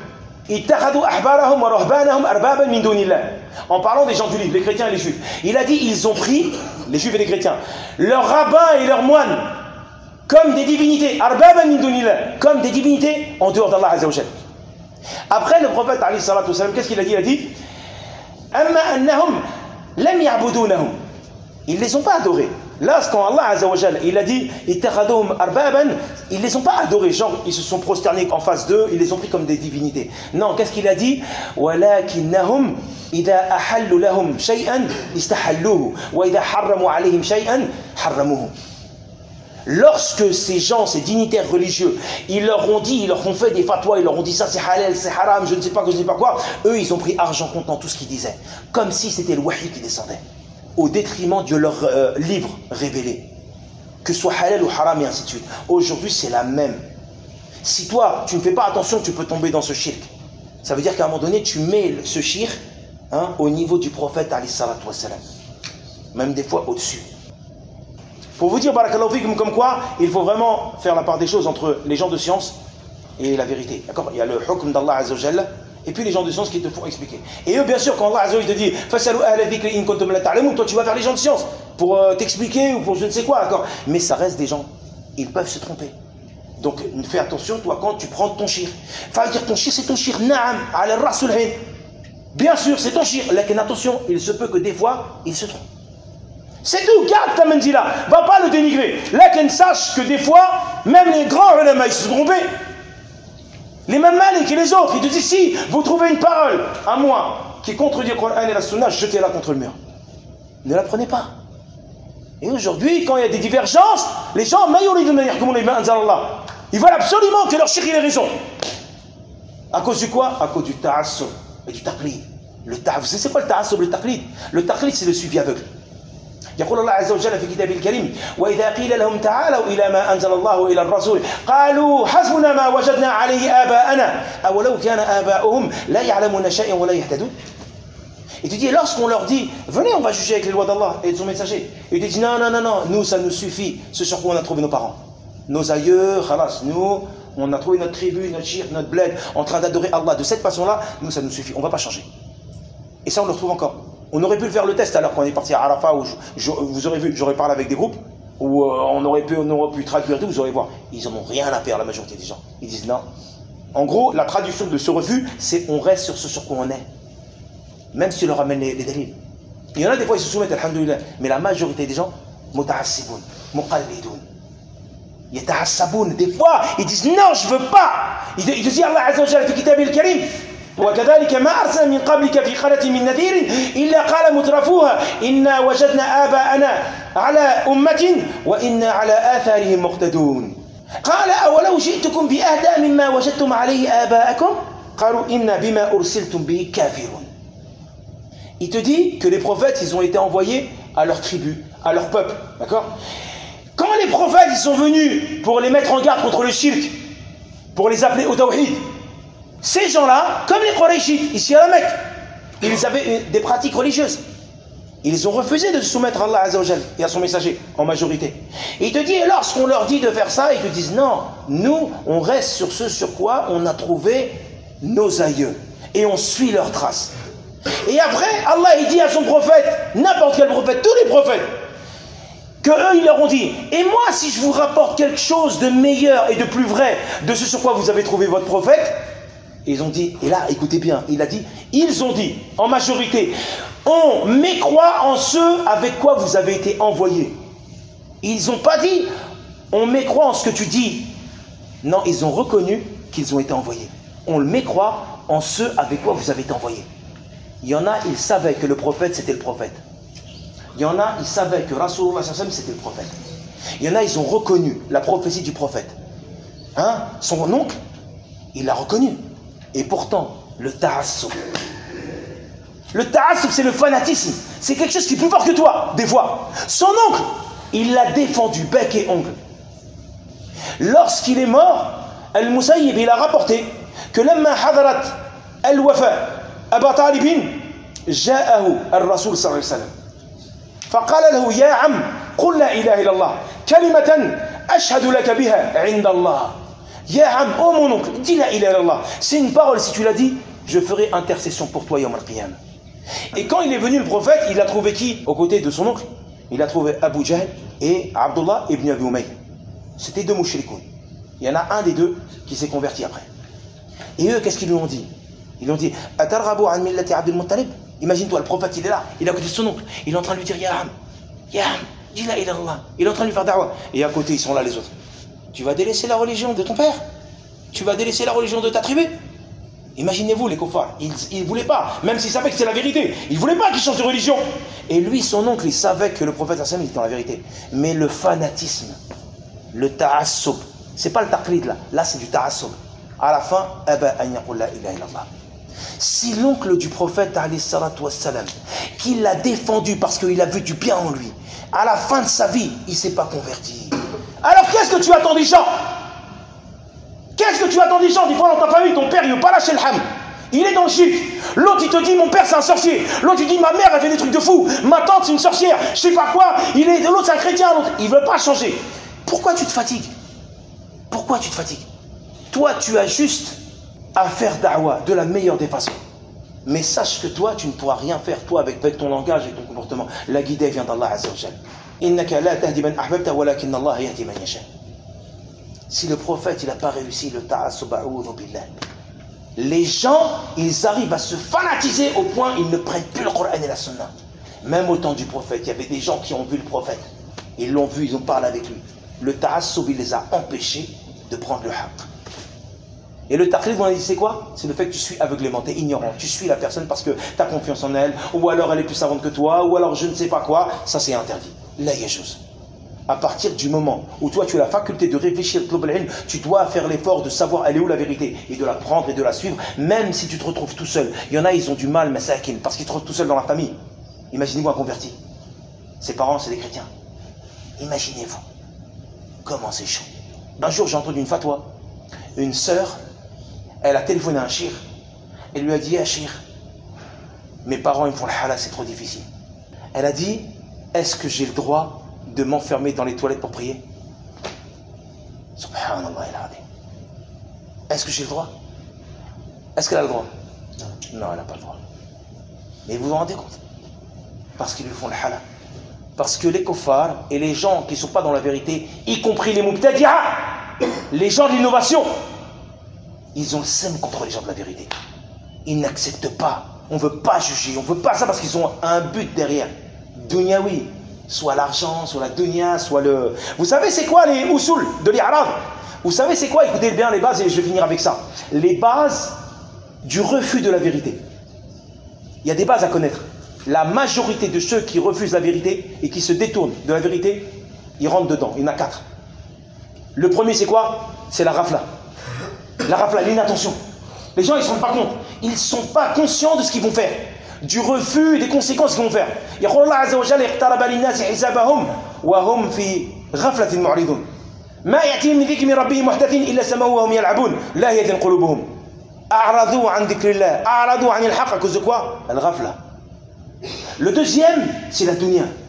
en parlant des gens du livre, les chrétiens et les juifs. Il a dit, ils ont pris, les juifs et les chrétiens, leurs rabbins et leurs moines, comme des divinités, comme des divinités en dehors d'Allah Azza wa Jal. Après, le prophète, alayhi salatu wa salam, qu'est-ce qu'il a dit? Il a dit Amma annahum lam ya'budunahum. Ils ne les ont pas adorés. Là, quand Allah Azza wa Jal, il a dit ittakhadhum arbaban, ils ne les ont pas adorés. Genre, ils se sont prosternés en face d'eux, ils les ont pris comme des divinités. Non, qu'est-ce qu'il a dit? Walakinnahum idha ahallu lahum shay'an istahalluhu wa idha harramu alayhim shay'an harramuhu. Lorsque ces gens, ces dignitaires religieux, ils leur ont dit, ils leur ont fait des fatwas, ils leur ont dit ça c'est halal, c'est haram, je ne sais pas, je ne sais pas quoi, eux ils ont pris argent comptant tout ce qu'ils disaient, comme si c'était le wahi qui descendait, au détriment de leur euh, livre révélé, que ce soit halal ou haram et ainsi de suite. Aujourd'hui c'est la même. Si toi tu ne fais pas attention, tu peux tomber dans ce shirk. Ça veut dire qu'à un moment donné tu mets ce shirk hein, au niveau du prophète alayhi salatu wa salam, même des fois au-dessus. Pour vous dire, barakallahu fikum, comme quoi, il faut vraiment faire la part des choses entre les gens de science et la vérité. D'accord? Il y a le hukm d'Allah Azza wa Jalla, et puis les gens de science qui te font expliquer. Et eux, bien sûr, quand Allah Azza wa Jalla te dit Fasalu ahla dhikri in kuntum la ta'lamun, toi tu vas vers les gens de science pour euh, t'expliquer ou pour je ne sais quoi, d'accord? Mais ça reste des gens, ils peuvent se tromper. Donc fais attention, toi, quand tu prends ton shir. Enfin, dire ton shir, c'est ton shir, na'am, ala rasul hin. Bien sûr, c'est ton shir, mais attention, il se peut que des fois, il se trompe. C'est tout, garde ta mendila, va pas le dénigrer. Là, qu'on sache que des fois, même les grands ulama, ils se sont trompés. Les mêmes Malik et les autres, ils te disent si vous trouvez une parole à moi qui contredit le Coran et la Sunna, jetez-la contre le mur. Ne la prenez pas. Et aujourd'hui, quand il y a des divergences, les gens, ils veulent absolument que leur shirk ait raison. À cause du quoi? À cause du ta'assub et du taqlid. Le ta... Vous savez c'est quoi le ta'assub et le taqlid? Le taqlid, c'est le suivi aveugle. يقول الله عز وجل في كتابه الكريم وإذا قيل لهم تعالوا إلى ما أنزل الله وإلى الرسول قالوا حسبنا ما وجدنا عليه آباءنا أولو كان آباؤهم لا يعلمون شيئا ولا يهتدون. Et tu dis, lorsqu'on leur dit, venez, on va juger avec les lois d'Allah et de son messager. Et tu dis, non, non, non, non, nous, ça nous suffit, ce sur quoi on a trouvé nos parents. Nos aïeux, khalas, nous, on a trouvé notre tribu, notre shirk, notre bled, en train d'adorer Allah. De cette façon-là, nous, ça nous suffit, on ne va pas changer. Et ça, on le retrouve encore. On aurait pu le faire le test alors qu'on est parti à Arafat, où je, je, vous aurez vu, j'aurais parlé avec des groupes, où euh, on, aurait pu, on aurait pu traduire tout, vous aurez voir. Ils n'en ont rien à faire, la majorité des gens. Ils disent non. En gros, la traduction de ce refus, c'est on reste sur ce sur quoi on est. Même si on leur ramène les, les délits. Il y en a des fois, ils se soumettent, alhamdoulilah. Mais la majorité des gens, muta'assiboun, muqallidoun. Yata'assaboun. Des fois, ils disent non, je veux pas. Ils, ils disent Allah Azza wa Jalla fi kitabil karim. وكذلك ما أرسل من قبلك في قرية من نذير إلا قال مترفوها إنا وجدنا آباءنا على أمة وإنا على آثارهم مقتدون قال أولو جئتكم بأهدى مما وجدتم عليه آباءكم قالوا إنا بما أرسلتم به كافرون. Il te dit que les prophètes, ils ont été envoyés à leur tribu, à leur peuple, d'accord? Quand les prophètes, ils sont venus pour les mettre en garde contre le shirk, pour les appeler au tawhid, ces gens-là, comme les Qurayshites, ici à la Mecque, ils avaient des pratiques religieuses. Ils ont refusé de se soumettre à Allah Azza wa Jal et à son messager, en majorité. Et il te dit, et lorsqu'on leur dit de faire ça, ils te disent, non, nous, on reste sur ce sur quoi on a trouvé nos aïeux. Et on suit leurs traces. Et après, Allah il dit à son prophète, n'importe quel prophète, tous les prophètes, que eux ils leur ont dit, et moi si je vous rapporte quelque chose de meilleur et de plus vrai de ce sur quoi vous avez trouvé votre prophète, ils ont dit, et là écoutez bien, il a dit, ils ont dit en majorité, on mécroit en ceux avec quoi vous avez été envoyés. Ils n'ont pas dit, on mécroit en ce que tu dis. Non, ils ont reconnu qu'ils ont été envoyés. On le mécroit en ceux avec quoi vous avez été envoyés. Il y en a, ils savaient que le prophète c'était le prophète. Il y en a, ils savaient que Rasulullah c'était le prophète. Il y en a, ils ont reconnu la prophétie du prophète. Hein? Son oncle, il l'a reconnu. Et pourtant, le ta'assub. Le ta'assub, c'est le fanatisme. C'est quelque chose qui est plus fort que toi, des fois. Son oncle, il l'a défendu, bec et ongle. Lorsqu'il est mort, Al-Musayyib, il a rapporté que لما حضرت الوفاة أبا طالب جاءه الرسول صلى الله عليه وسلم فقال له يا عم قل لا إله إلا الله كلمة أشهد لك بها عند الله يا عم oh mon oncle dis la ilaha illallah c'est une parole si tu l'as dit je ferai intercession pour toi yawm al-qiyamah. Et quand il est venu le prophète il a trouvé qui aux côtés de son oncle? Il a trouvé Abu Jahl et Abdullah ibn Abi Umayy. C'était deux mouchrikoun. Il y en a un des deux qui s'est converti après. Et eux, qu'est-ce qu'ils lui ont dit? Ils lui ont dit Atarghabu an millati Abdul Muttalib. Imagine-toi, le prophète, il est là, il est à côté de son oncle. Il est en train de lui dire Ya Am, Ya Am, dis la ilaha illallah. Il est en train de lui faire da'wa. Et à côté, ils sont là, les autres. Tu vas délaisser la religion de ton père? Tu vas délaisser la religion de ta tribu? Imaginez-vous, les kuffars. Ils ne voulaient pas, même s'ils savaient que c'est la vérité, ils ne voulaient pas qu'il change de religion. Et lui, son oncle, il savait que le prophète sallam était dans la vérité. Mais le fanatisme, le ta'assub, c'est pas le taqlid là, là c'est du ta'assub. À la fin, aba an yaqul la ilaha illallah. Si l'oncle du prophète alayhi salatu wassalam, qui l'a défendu parce qu'il a vu du bien en lui, à la fin de sa vie, il ne s'est pas converti. Alors qu'est-ce que tu attends des gens? Qu'est-ce que tu attends des gens? Des fois dans ta famille, ton père il ne veut pas lâcher le ham. Il est dans le shirk. L'autre il te dit mon père c'est un sorcier. L'autre il dit ma mère elle fait des trucs de fou. Ma tante c'est une sorcière. Je sais pas quoi. Il est l'autre c'est un chrétien. L'autre il veut pas changer. Pourquoi tu te fatigues? Pourquoi tu te fatigues? Toi tu as juste à faire da'wa de la meilleure des façons. Mais sache que toi tu ne pourras rien faire toi avec, avec ton langage et ton comportement. La guidée vient d'Allah Azza wa Jal. Innaka la tahdi man ahbabta walakin Allah yahdi man yasha. Si le prophète il n'a pas réussi le ta'assub a'udhu billah. Les gens, ils arrivent à se fanatiser au point ils ne prennent plus le Coran et la Sunna. Même au temps du prophète, il y avait des gens qui ont vu le prophète. Ils l'ont vu, ils ont parlé avec lui. Le ta'assub, il les a empêchés de prendre le haqq. Et le taqlid, on a dit, c'est quoi? C'est le fait que tu suis aveuglément, tu es ignorant. Tu suis la personne parce que tu as confiance en elle, ou alors elle est plus savante que toi, ou alors je ne sais pas quoi. Ça, c'est interdit. La yajouz. À partir du moment où toi tu as la faculté de réfléchir, tu dois faire l'effort de savoir elle est où la vérité et de la prendre et de la suivre, même si tu te retrouves tout seul. Il y en a, ils ont du mal, mais c'est parce qu'ils se retrouvent tout seuls dans la famille. Imaginez-vous un converti. Ses parents, c'est des chrétiens. Imaginez-vous comment c'est chaud. Un jour, j'ai entendu une fatwa. Une sœur, elle a téléphoné à un shir. Elle lui a dit, ah shir, mes parents ils me font le halal, c'est trop difficile. Elle a dit, est-ce que j'ai le droit de m'enfermer dans les toilettes pour prier? Subhanallah al-Azim. Est-ce que j'ai le droit? Est-ce qu'elle a le droit? Non, elle n'a pas le droit. Mais vous vous rendez compte? Parce qu'ils lui font le halal. Parce que les kuffars et les gens qui ne sont pas dans la vérité, y compris les mubtadi'a, les gens de l'innovation, ils ont le sème contre les gens de la vérité. Ils n'acceptent pas. On ne veut pas juger. On ne veut pas ça parce qu'ils ont un but derrière. Dunyawi. Soit l'argent, soit la dunya, soit le... Vous savez c'est quoi les usul de l'I'rab? Vous savez c'est quoi? Écoutez bien les bases et je vais finir avec ça. Les bases du refus de la vérité. Il y a des bases à connaître. La majorité de ceux qui refusent la vérité et qui se détournent de la vérité, ils rentrent dedans. Il y en a quatre. Le premier c'est quoi? C'est la rafla. La rafla, l'inattention. Les gens ils ne se rendent pas compte. Ils ne sont pas conscients de ce qu'ils vont faire. Du refus et des conséquences qu'ils vont faire. يقول الله عز وجل اقترب للناس حسابهم وهم في غفلة معرضون ما يأتيهم من ذكر من ربهم محدث إلا سمعوه وهم يلعبون لا يهتم قلوبهم أعرضوا عن ذكر الله أعرضوا عن الحق à cause de quoi? الغفلة. Le deuxième c'est la dunya.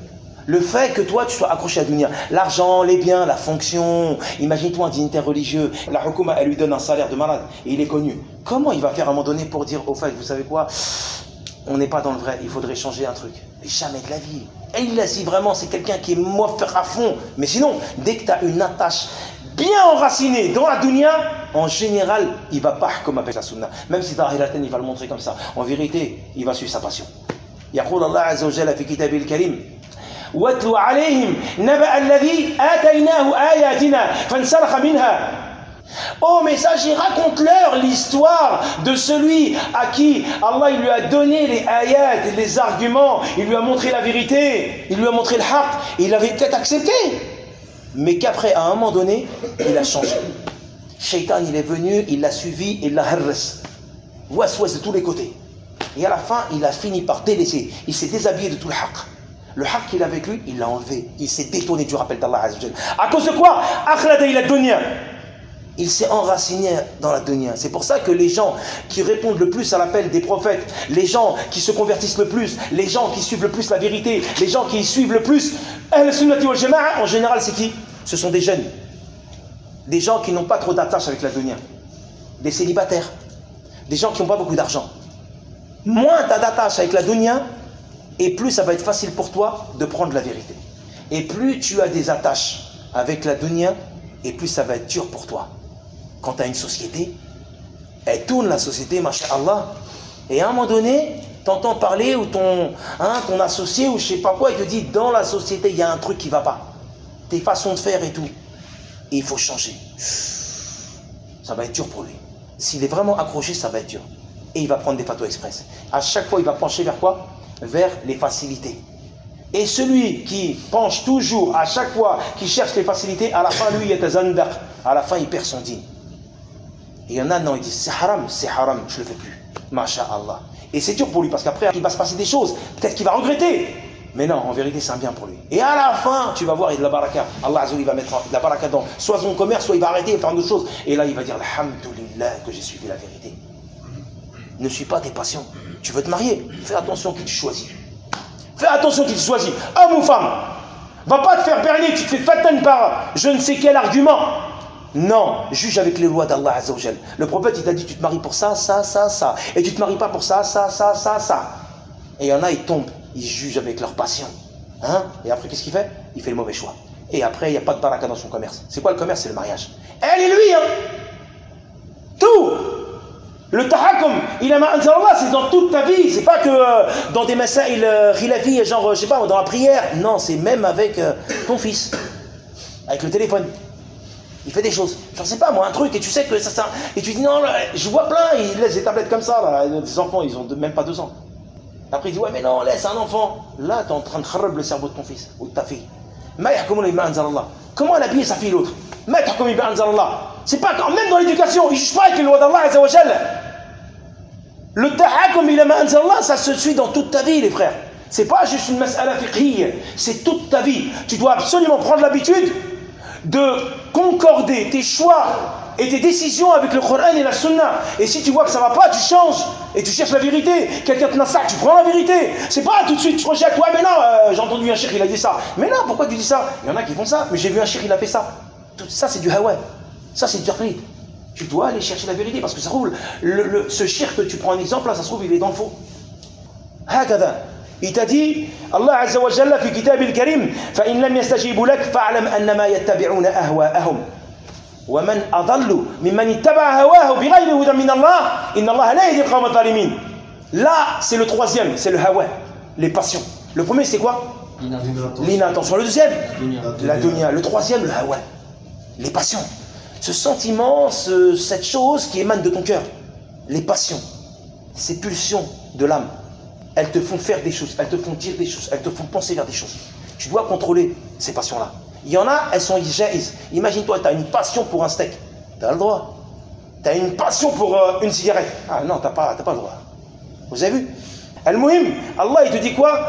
Le fait que toi, tu sois accroché à dunya, l'argent, les biens, la fonction. Imagine-toi un dignitaire religieux, la hukuma, elle lui donne un salaire de malade et il est connu. Comment il va faire à un moment donné pour dire, au fait, vous savez quoi, on n'est pas dans le vrai, il faudrait changer un truc. Mais jamais de la vie. Et il a si vraiment c'est quelqu'un qui est mort à fond. Mais sinon, dès que tu as une attache bien enracinée dans la dunya, en général, il va pas comme avec la sunna. Même si Tahiratan, il va le montrer comme ça. En vérité, il va suivre sa passion. يقول الله عز وجل في كتابه الكريم واتل عليهم نبأ الذي آتيناه آياتنا فانسلخ منها. Oh messager, raconte-leur l'histoire de celui à qui Allah il lui a donné les ayats, les arguments, il lui a montré la vérité, il lui a montré le haqq, et il avait peut-être accepté, mais qu'après, à un moment donné, il a changé. Shaitan, il est venu, il l'a suivi, il l'a harras, ouest-ouest de tous les côtés. Et à la fin, il a fini par délaisser, il s'est déshabillé de tout le haqq. Le haqq qu'il avait avec lui, il l'a enlevé, il s'est détourné du rappel d'Allah Azza wa Jalla. À cause de quoi? Akhlada ila dunya. Il s'est enraciné dans la dunya. C'est pour ça que les gens qui répondent le plus à l'appel des prophètes, les gens qui se convertissent le plus, les gens qui suivent le plus la vérité, les gens qui suivent le plus Ahl Sunnati wal Jama'a, en général, c'est qui? Ce sont des jeunes. Des gens qui n'ont pas trop d'attache avec la dunya. Des célibataires. Des gens qui n'ont pas beaucoup d'argent. Moins tu as d'attache avec la dunya, et plus ça va être facile pour toi de prendre la vérité. Et plus tu as des attaches avec la dunya, et plus ça va être dur pour toi. Quand tu as une société, elle tourne la société, masha'Allah, et à un moment donné, tu entends parler, ou ton, hein, ton associé, ou je sais pas quoi, il te dit, dans la société, il y a un truc qui va pas. Tes façons de faire et tout. Et il faut changer. Ça va être dur pour lui. S'il est vraiment accroché, ça va être dur. Et il va prendre des fatwas express. À chaque fois, il va pencher vers quoi? Vers les facilités. Et celui qui penche toujours, à chaque fois, qui cherche les facilités, à la fin, lui, il est zandaq. À la fin, il perd son dîne. Et il y en a, non, ils disent, c'est haram, c'est haram, je le fais plus. Masha'Allah. Et c'est dur pour lui, parce qu'après, il va se passer des choses. Peut-être qu'il va regretter. Mais non, en vérité, c'est un bien pour lui. Et à la fin, tu vas voir, il y a de la baraka. Allah Azza wa Jalla va mettre de la baraka dans soit son commerce, soit il va arrêter et faire d'autres choses. Et là, il va dire, alhamdulillah, que j'ai suivi la vérité. Ne suis pas tes passions. Tu veux te marier? Fais attention qui tu choisis. Fais attention qui tu choisis. Homme ou femme. Va pas te faire berner, tu te fais fatan par je ne sais quel argument. Non, juge avec les lois d'Allah Azza wa Jalla. Le prophète, il t'a dit, tu te maries pour ça, ça, ça, ça. Et tu te maries pas pour ça, ça, ça, ça, ça. Et il y en a, ils tombent. Ils jugent avec leur passion. Hein? Et après, qu'est-ce qu'il fait? Il fait le mauvais choix. Et après, il n'y a pas de baraka dans son commerce. C'est quoi le commerce? C'est le mariage. Elle et lui, hein? Tout. Le tahakum, il a ma'anzallah, c'est dans toute ta vie. C'est pas que euh, dans des masaïl khilafi, euh, genre, je sais pas, dans la prière. Non, c'est même avec euh, ton fils. Avec le téléphone. Il fait des choses. J'en sais pas, moi, un truc, et tu sais que ça, ça. Et tu dis, non, là, je vois plein, ils laissent des tablettes comme ça, là. Des enfants, ils ont même pas deux ans. Après, il dit, ouais, mais non, laisse un enfant. Là, tu es en train de kharab le cerveau de ton fils ou de ta fille. Comment elle habille sa fille, l'autre? C'est pas quand même dans l'éducation, il ne juge pas avec les lois d'Allah Azza wa Jalla. Le tahakum ila ma anzalallah, ça se suit dans toute ta vie, les frères. C'est pas juste une mas'ala fiqhiyya, c'est toute ta vie. Tu dois absolument prendre l'habitude de concorder tes choix et tes décisions avec le Coran et la Sunna. Et si tu vois que ça va pas, tu changes et tu cherches la vérité. Quelqu'un te nassak, tu prends la vérité. C'est pas tout de suite tu rejettes. Ouais, mais non, euh, j'ai entendu un cheikh, il a dit ça. Mais non, pourquoi tu dis ça? Il y en a qui font ça. Mais j'ai vu un cheikh, il a fait ça. Tout ça, c'est du hawa. Ça, c'est du taqlid. Tu dois aller chercher la vérité parce que ça roule. Le, le, ce cheikh que tu prends en exemple, là, ça se trouve, il est dans le faux. Hakada. Il t'a dit, Allah Azza wa Jalla fi kitab al-karim, fa in lam yastajibu lak fa'lam annama yattabi'una ahwa'ahum. ومن أضل ممن اتبع هواه بغير هدى من الله إن الله لا يهدي القوم الظالمين. Là, c'est le troisième, c'est le hawa, les passions. Le premier, c'est quoi? L'inattention. Le deuxième, la dunya. Le troisième, le hawa, les passions. Ce sentiment, ce, cette chose qui émane de ton cœur, les passions, ces pulsions de l'âme, elles te font faire des choses, elles te font dire des choses, elles te font penser vers des choses. Tu dois contrôler ces passions-là. Il y en a, elles sont jaïs. Imagine-toi, tu as une passion pour un steak. Tu as le droit. Tu as une passion pour euh, une cigarette. Ah non, tu n'as pas, t'as pas le droit. Vous avez vu? Al-Muhim, Allah, il te dit quoi?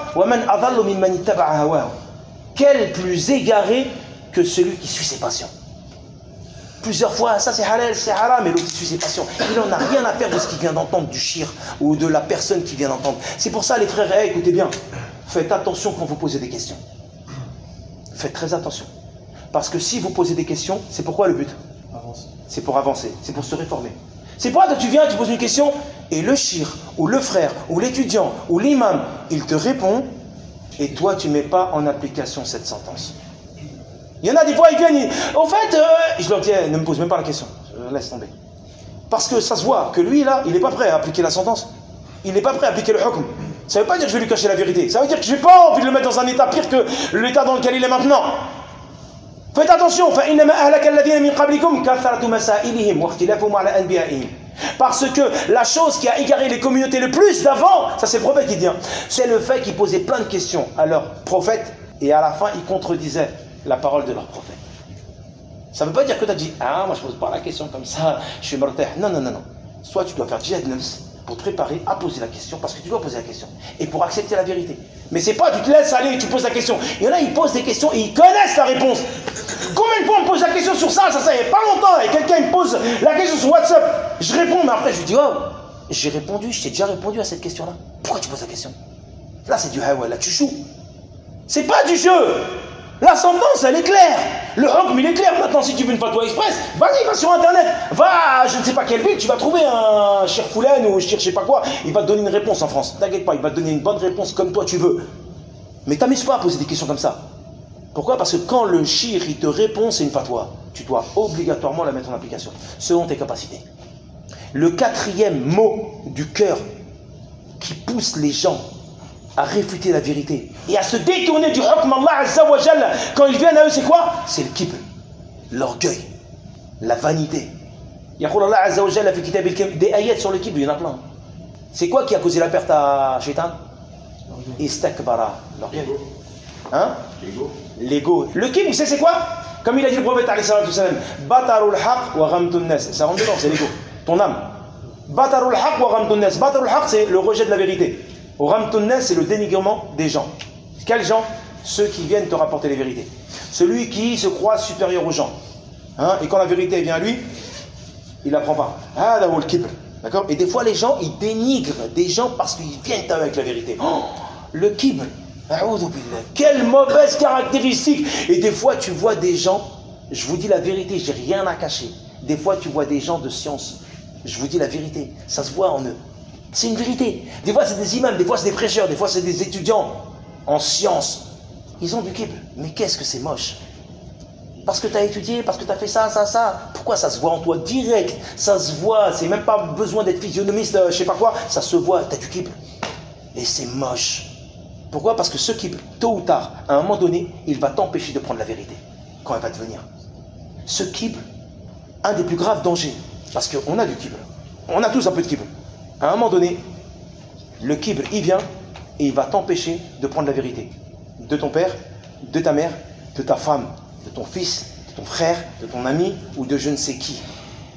Quel plus égaré que celui qui suit ses passions. Plusieurs fois, ça c'est halal, c'est haram, mais l'autre qui suit ses passions. Il n'en a rien à faire de ce qu'il vient d'entendre du shir ou de la personne qui vient d'entendre. C'est pour ça, les frères, hey, écoutez bien, faites attention quand vous posez des questions. faites très attention. Parce que si vous posez des questions, c'est pourquoi le but? C'est pour avancer, c'est pour se réformer. C'est pourquoi tu viens, tu poses une question, et le shir, ou le frère, ou l'étudiant, ou l'imam, il te répond, et toi tu ne mets pas en application cette sentence. Il y en a des fois, ils viennent, ils, au fait, euh, je leur dis, eh, ne me pose même pas la question, je laisse tomber. Parce que ça se voit que lui là, il n'est pas prêt à appliquer la sentence. Il n'est pas prêt à appliquer le hukm. Ça ne veut pas dire que je vais lui cacher la vérité. Ça veut dire que je n'ai pas envie de le mettre dans un état pire que l'état dans lequel il est maintenant. Faites attention. Parce que la chose qui a égaré les communautés le plus d'avant, ça c'est le prophète qui dit, c'est le fait qu'ils posaient plein de questions à leur prophète et à la fin ils contredisaient la parole de leur prophète. Ça ne veut pas dire que tu as dit, ah moi je ne pose pas la question comme ça, je suis mortel. Non, non, non, non. Soit tu dois faire djihad nafs pour te préparer à poser la question, parce que tu dois poser la question, et pour accepter la vérité. Mais c'est pas, tu te laisses aller et tu poses la question. Il y en a, ils posent des questions et ils connaissent la réponse. Combien de fois on me pose la question sur ça, ça, ça, il n'y a pas longtemps, et quelqu'un me pose la question sur WhatsApp. Je réponds, mais après je lui dis, oh, j'ai répondu, je t'ai déjà répondu à cette question-là. Pourquoi tu poses la question? Là c'est du hawa, là tu joues. C'est pas du jeu. La sentence, elle est claire. Le hukm, il est clair. Maintenant, si tu veux une fatwa express, vas-y, va sur Internet. Va, je ne sais pas quelle ville, tu vas trouver un Cheikh Foulen ou Cheikh je sais pas quoi. Il va te donner une réponse en France. T'inquiète pas, il va te donner une bonne réponse comme toi tu veux. Mais t'amuses pas à poser des questions comme ça. Pourquoi? Parce que quand le shir, il te répond, c'est une fatwa. Tu dois obligatoirement la mettre en application, selon tes capacités. Le quatrième mot du cœur qui pousse les gens à réfuter la vérité et à se détourner du hukm Allah Azza wa Jalla quand ils viennent à eux, c'est quoi? C'est le kibr, l'orgueil, la vanité. Yaqul Allah Azza wa Jalla fi kitab al-kim, des ayats sur le kibr, il y en a plein. C'est quoi qui a causé la perte à Shaitan? Istakbara, l'orgueil. Hein? L'ego. L'ego. Le kibr, vous savez c'est quoi? Comme il a dit le prophète alayhi salam, batarul haq wa ghamtun nas. Ça rentre dedans, c'est l'ego, ton âme. Batarul haq wa ghamtun nas. Batarul haq, c'est le rejet de la vérité. Au Ramtunnes, c'est le dénigrement des gens. Quels gens? Ceux qui viennent te rapporter les vérités. Celui qui se croit supérieur aux gens. Hein? Et quand la vérité vient à lui, il ne la prend pas. Ah, là, le kibr. D'accord? Et des fois, les gens, ils dénigrent des gens parce qu'ils viennent avec la vérité. Oh, le kibr. Quelle mauvaise caractéristique. Et des fois, tu vois des gens, je vous dis la vérité, j'ai rien à cacher. Des fois, tu vois des gens de science. Je vous dis la vérité. Ça se voit en eux. C'est une vérité. Des fois c'est des imams, des fois c'est des prêcheurs, des fois c'est des étudiants en sciences. Ils ont du kibr. Mais qu'est-ce que c'est moche? Parce que tu as étudié, parce que tu as fait ça, ça, ça. Pourquoi ça se voit en toi direct? Ça se voit, c'est même pas besoin d'être physionomiste, euh, je sais pas quoi. Ça se voit, tu as du kibr. Et c'est moche. Pourquoi? Parce que ce kibr, tôt ou tard, à un moment donné, il va t'empêcher de prendre la vérité quand elle va te venir. Ce kibr, un des plus graves dangers, parce qu'on a du kibr. On a tous un peu de kibr. À un moment donné, le kibr, il vient et il va t'empêcher de prendre la vérité. De ton père, de ta mère, de ta femme, de ton fils, de ton frère, de ton ami ou de je ne sais qui.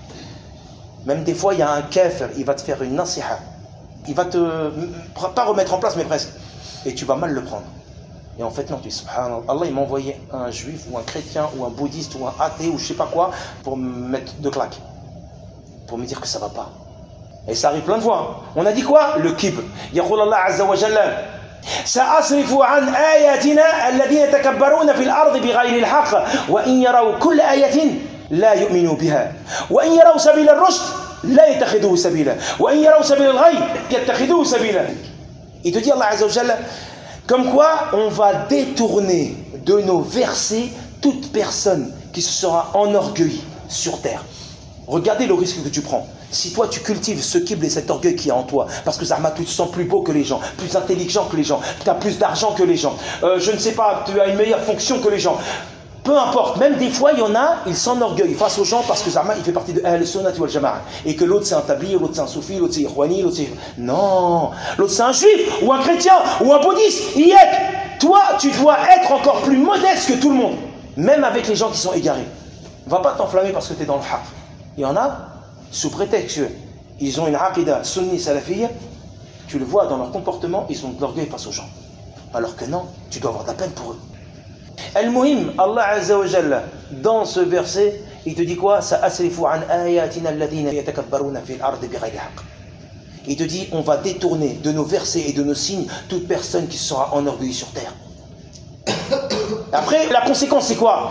Même des fois, il y a un kafir, il va te faire une nasiha. Il va te, pas remettre en place, mais presque. Et tu vas mal le prendre. Et en fait, non, tu dis, subhanallah, Allah, il m'a envoyé un juif ou un chrétien ou un bouddhiste ou un athée ou je sais pas quoi pour me mettre deux claques. Pour me dire que ça va pas. Et ça arrive plein de fois. On a dit quoi? Le kibr. Yaqul Allah Azza wa Jalla, سأصرف عن آياتنا الذين يتكبرون في الأرض بغير الحق وإن يروا كل آية لا يؤمنوا بها وإن يروا سبيل الرشد لا يتخذوه سبيلا وإن يروا سبيل الغي يتخذوه سبيلا. Il te dit Allah Azza wa Jalla, comme quoi on va détourner de nos versets toute personne qui se sera enorgueillie sur terre. Regardez le risque que tu prends. Si toi tu cultives ce kibr et cet orgueil qui est en toi, parce que Zahma tu te sens plus beau que les gens, plus intelligent que les gens, tu as plus d'argent que les gens, euh, je ne sais pas, tu as une meilleure fonction que les gens, peu importe, même des fois il y en a, ils s'enorgueillent face aux gens parce que Zahma il fait partie de Ahl Sunnah wal Jama'a et que l'autre c'est un tablier, l'autre c'est un soufi, l'autre c'est Ikhwani, l'autre c'est... Non, l'autre c'est un juif ou un chrétien ou un bouddhiste, yek. Toi tu dois être encore plus modeste que tout le monde, même avec les gens qui sont égarés. Va pas t'enflammer parce que tu es dans le haq. Il y en a, sous prétexte qu'ils ont une aqidah sunni salafiyya, tu le vois dans leur comportement, ils ont de l'orgueil face aux gens. Alors que non, tu dois avoir de la peine pour eux. Al-Muhim, Allah Azza wa Jalla, dans ce verset, il te dit quoi? Sa'asrifu an ayatina alladhina yatakabbaruna fil ardi bighayri haqq. Il te dit, on va détourner de nos versets et de nos signes toute personne qui sera enorgueillie sur terre. Après, la conséquence, c'est quoi?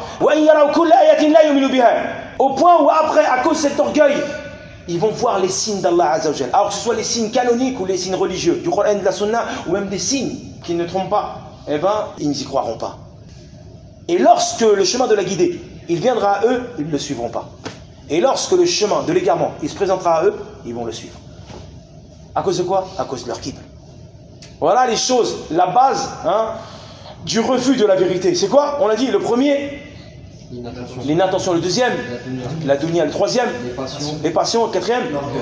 Au point où après, à cause de cet orgueil, ils vont voir les signes d'Allah Azza wa Jal. Alors que ce soit les signes canoniques ou les signes religieux, du Coran, de la Sunna, ou même des signes qui ne trompent pas, eh ben, ils n'y croiront pas. Et lorsque le chemin de la guidée, il viendra à eux, ils ne le suivront pas. Et lorsque le chemin de l'égarement, il se présentera à eux, ils vont le suivre. À cause de quoi? À cause de leur kibr. Voilà les choses, la base hein, du refus de la vérité. C'est quoi? On l'a dit, le premier, l'inattention. Le deuxième, la dunya. Le troisième, les passions. Les passions. Le quatrième,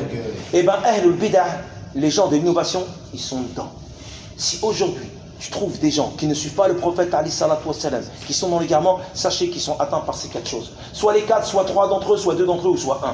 et bien, ahlul bid'ah, les gens de l'innovation, ils sont dedans. Si aujourd'hui, tu trouves des gens qui ne suivent pas le prophète Ali salatu wassalam, qui sont dans l'égarement, sachez qu'ils sont atteints par ces quatre choses. Soit les quatre, soit trois d'entre eux, soit deux d'entre eux, ou soit un.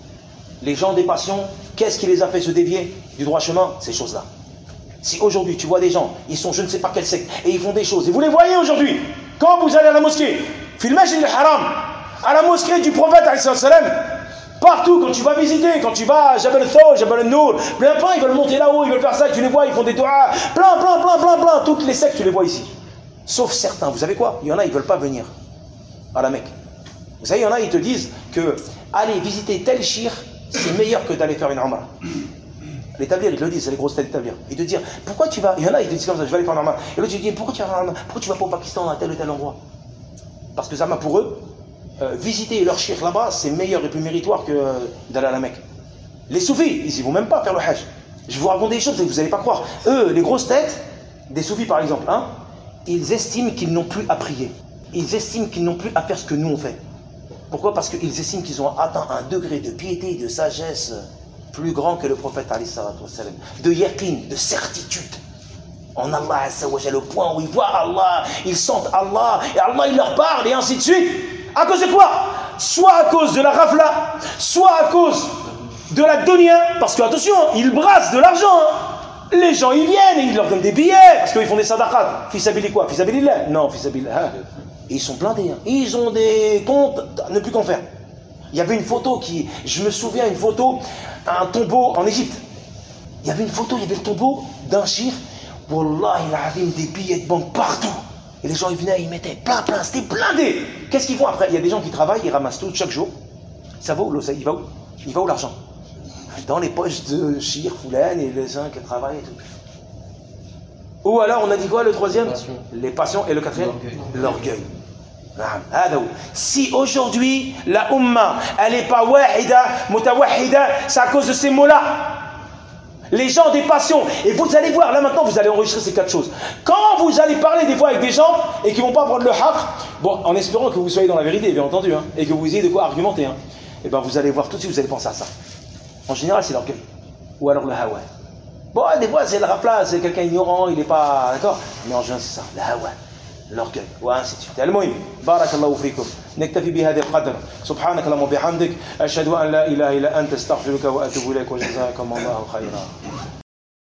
Les gens des passions, qu'est-ce qui les a fait se dévier du droit chemin? Ces choses-là. Si aujourd'hui tu vois des gens, ils sont je ne sais pas quelle secte, et ils font des choses, et vous les voyez aujourd'hui, quand vous allez à la mosquée, fil masjid al-haram, à la mosquée du prophète alayhi salam, partout, quand tu vas visiter, quand tu vas à Jabal al-Thawr, Jabal al-Nour, plein plein, ils veulent monter là-haut, ils veulent faire ça, et tu les vois, ils font des doigts, plein plein plein plein plein, toutes les sectes tu les vois ici. Sauf certains, vous savez quoi? Il y en a, ils ne veulent pas venir à la Mecque. Vous savez, il y en a, ils te disent que aller visiter tel shir, c'est meilleur que d'aller faire une umrah. L'établir, ils le disent, c'est les grosses têtes d'établir. Ils te disent, pourquoi tu vas, il y en a, ils te disent comme ça, je vais aller faire un umrah. Et l'autre, il dit, pourquoi tu vas faire un umrah? Pourquoi tu vas pas au Pakistan, à tel ou tel endroit? Parce que ça m'a pour eux, euh, visiter leur shir là-bas, c'est meilleur et plus méritoire que euh, d'aller à la Mecque. Les soufis, ils y vont même pas faire le hajj. Je vous raconte des choses que vous n'allez pas croire. Eux, les grosses têtes, des soufis par exemple, hein, ils estiment qu'ils n'ont plus à prier. Ils estiment qu'ils n'ont plus à faire ce que nous on fait. Pourquoi? Parce qu'ils estiment qu'ils ont atteint un degré de piété et de sagesse plus grand que le prophète alayhi salatu wassalam, de yaqin, de certitude en Allah azza wa jalla, au point où ils voient Allah, ils sentent Allah, et Allah il leur parle, et ainsi de suite. À cause de quoi? Soit à cause de la rafla, soit à cause de la dunya, parce que attention, ils brassent de l'argent. Hein. Les gens ils viennent et ils leur donnent des billets, parce qu'ils font des sadaqat. Fisabili quoi? Fisabilillah? Non, fisabilillah. Et ils sont blindés, hein. Ils ont des comptes à ne plus qu'en faire. Il y avait une photo qui, je me souviens, une photo, un tombeau en Égypte. Il y avait une photo, il y avait le tombeau d'un shir. Wallah, il avait des billets de banque partout. Et les gens, ils venaient, ils mettaient plein, plein, c'était blindé. Qu'est-ce qu'ils font après? Il y a des gens qui travaillent, ils ramassent tout chaque jour. Ça va où l'oseille? Il va où? Il va où l'argent? Dans les poches de shir, Foulane et les uns qui travaillent et tout. Ou alors, on a dit quoi le troisième? Les passions. Les passions. Et le quatrième? L'orgueil. Si aujourd'hui la Ummah elle n'est pas wahida, mutawahida, c'est à cause de ces mots-là. Les gens des passions. Et vous allez voir, là maintenant vous allez enregistrer ces quatre choses. Quand vous allez parler des fois avec des gens et qui ne vont pas prendre le haqq, bon, en espérant que vous soyez dans la vérité, bien entendu, hein, et que vous ayez de quoi argumenter, hein, et ben vous allez voir tout de suite, vous allez penser à ça. En général, c'est l'orgueil. Ou alors le hawa. Bon, des fois c'est le rafla, c'est quelqu'un ignorant, il n'est pas. D'accord? Mais en général, c'est ça, le hawa. l'orgueil وانسى المهم بارك الله فيكم نكتفي بهذا القدر سبحانك اللهم وبحمدك أشهد أن لا إله إلا أنت استغفرك وأتوب إليك وجزاكم الله خيرا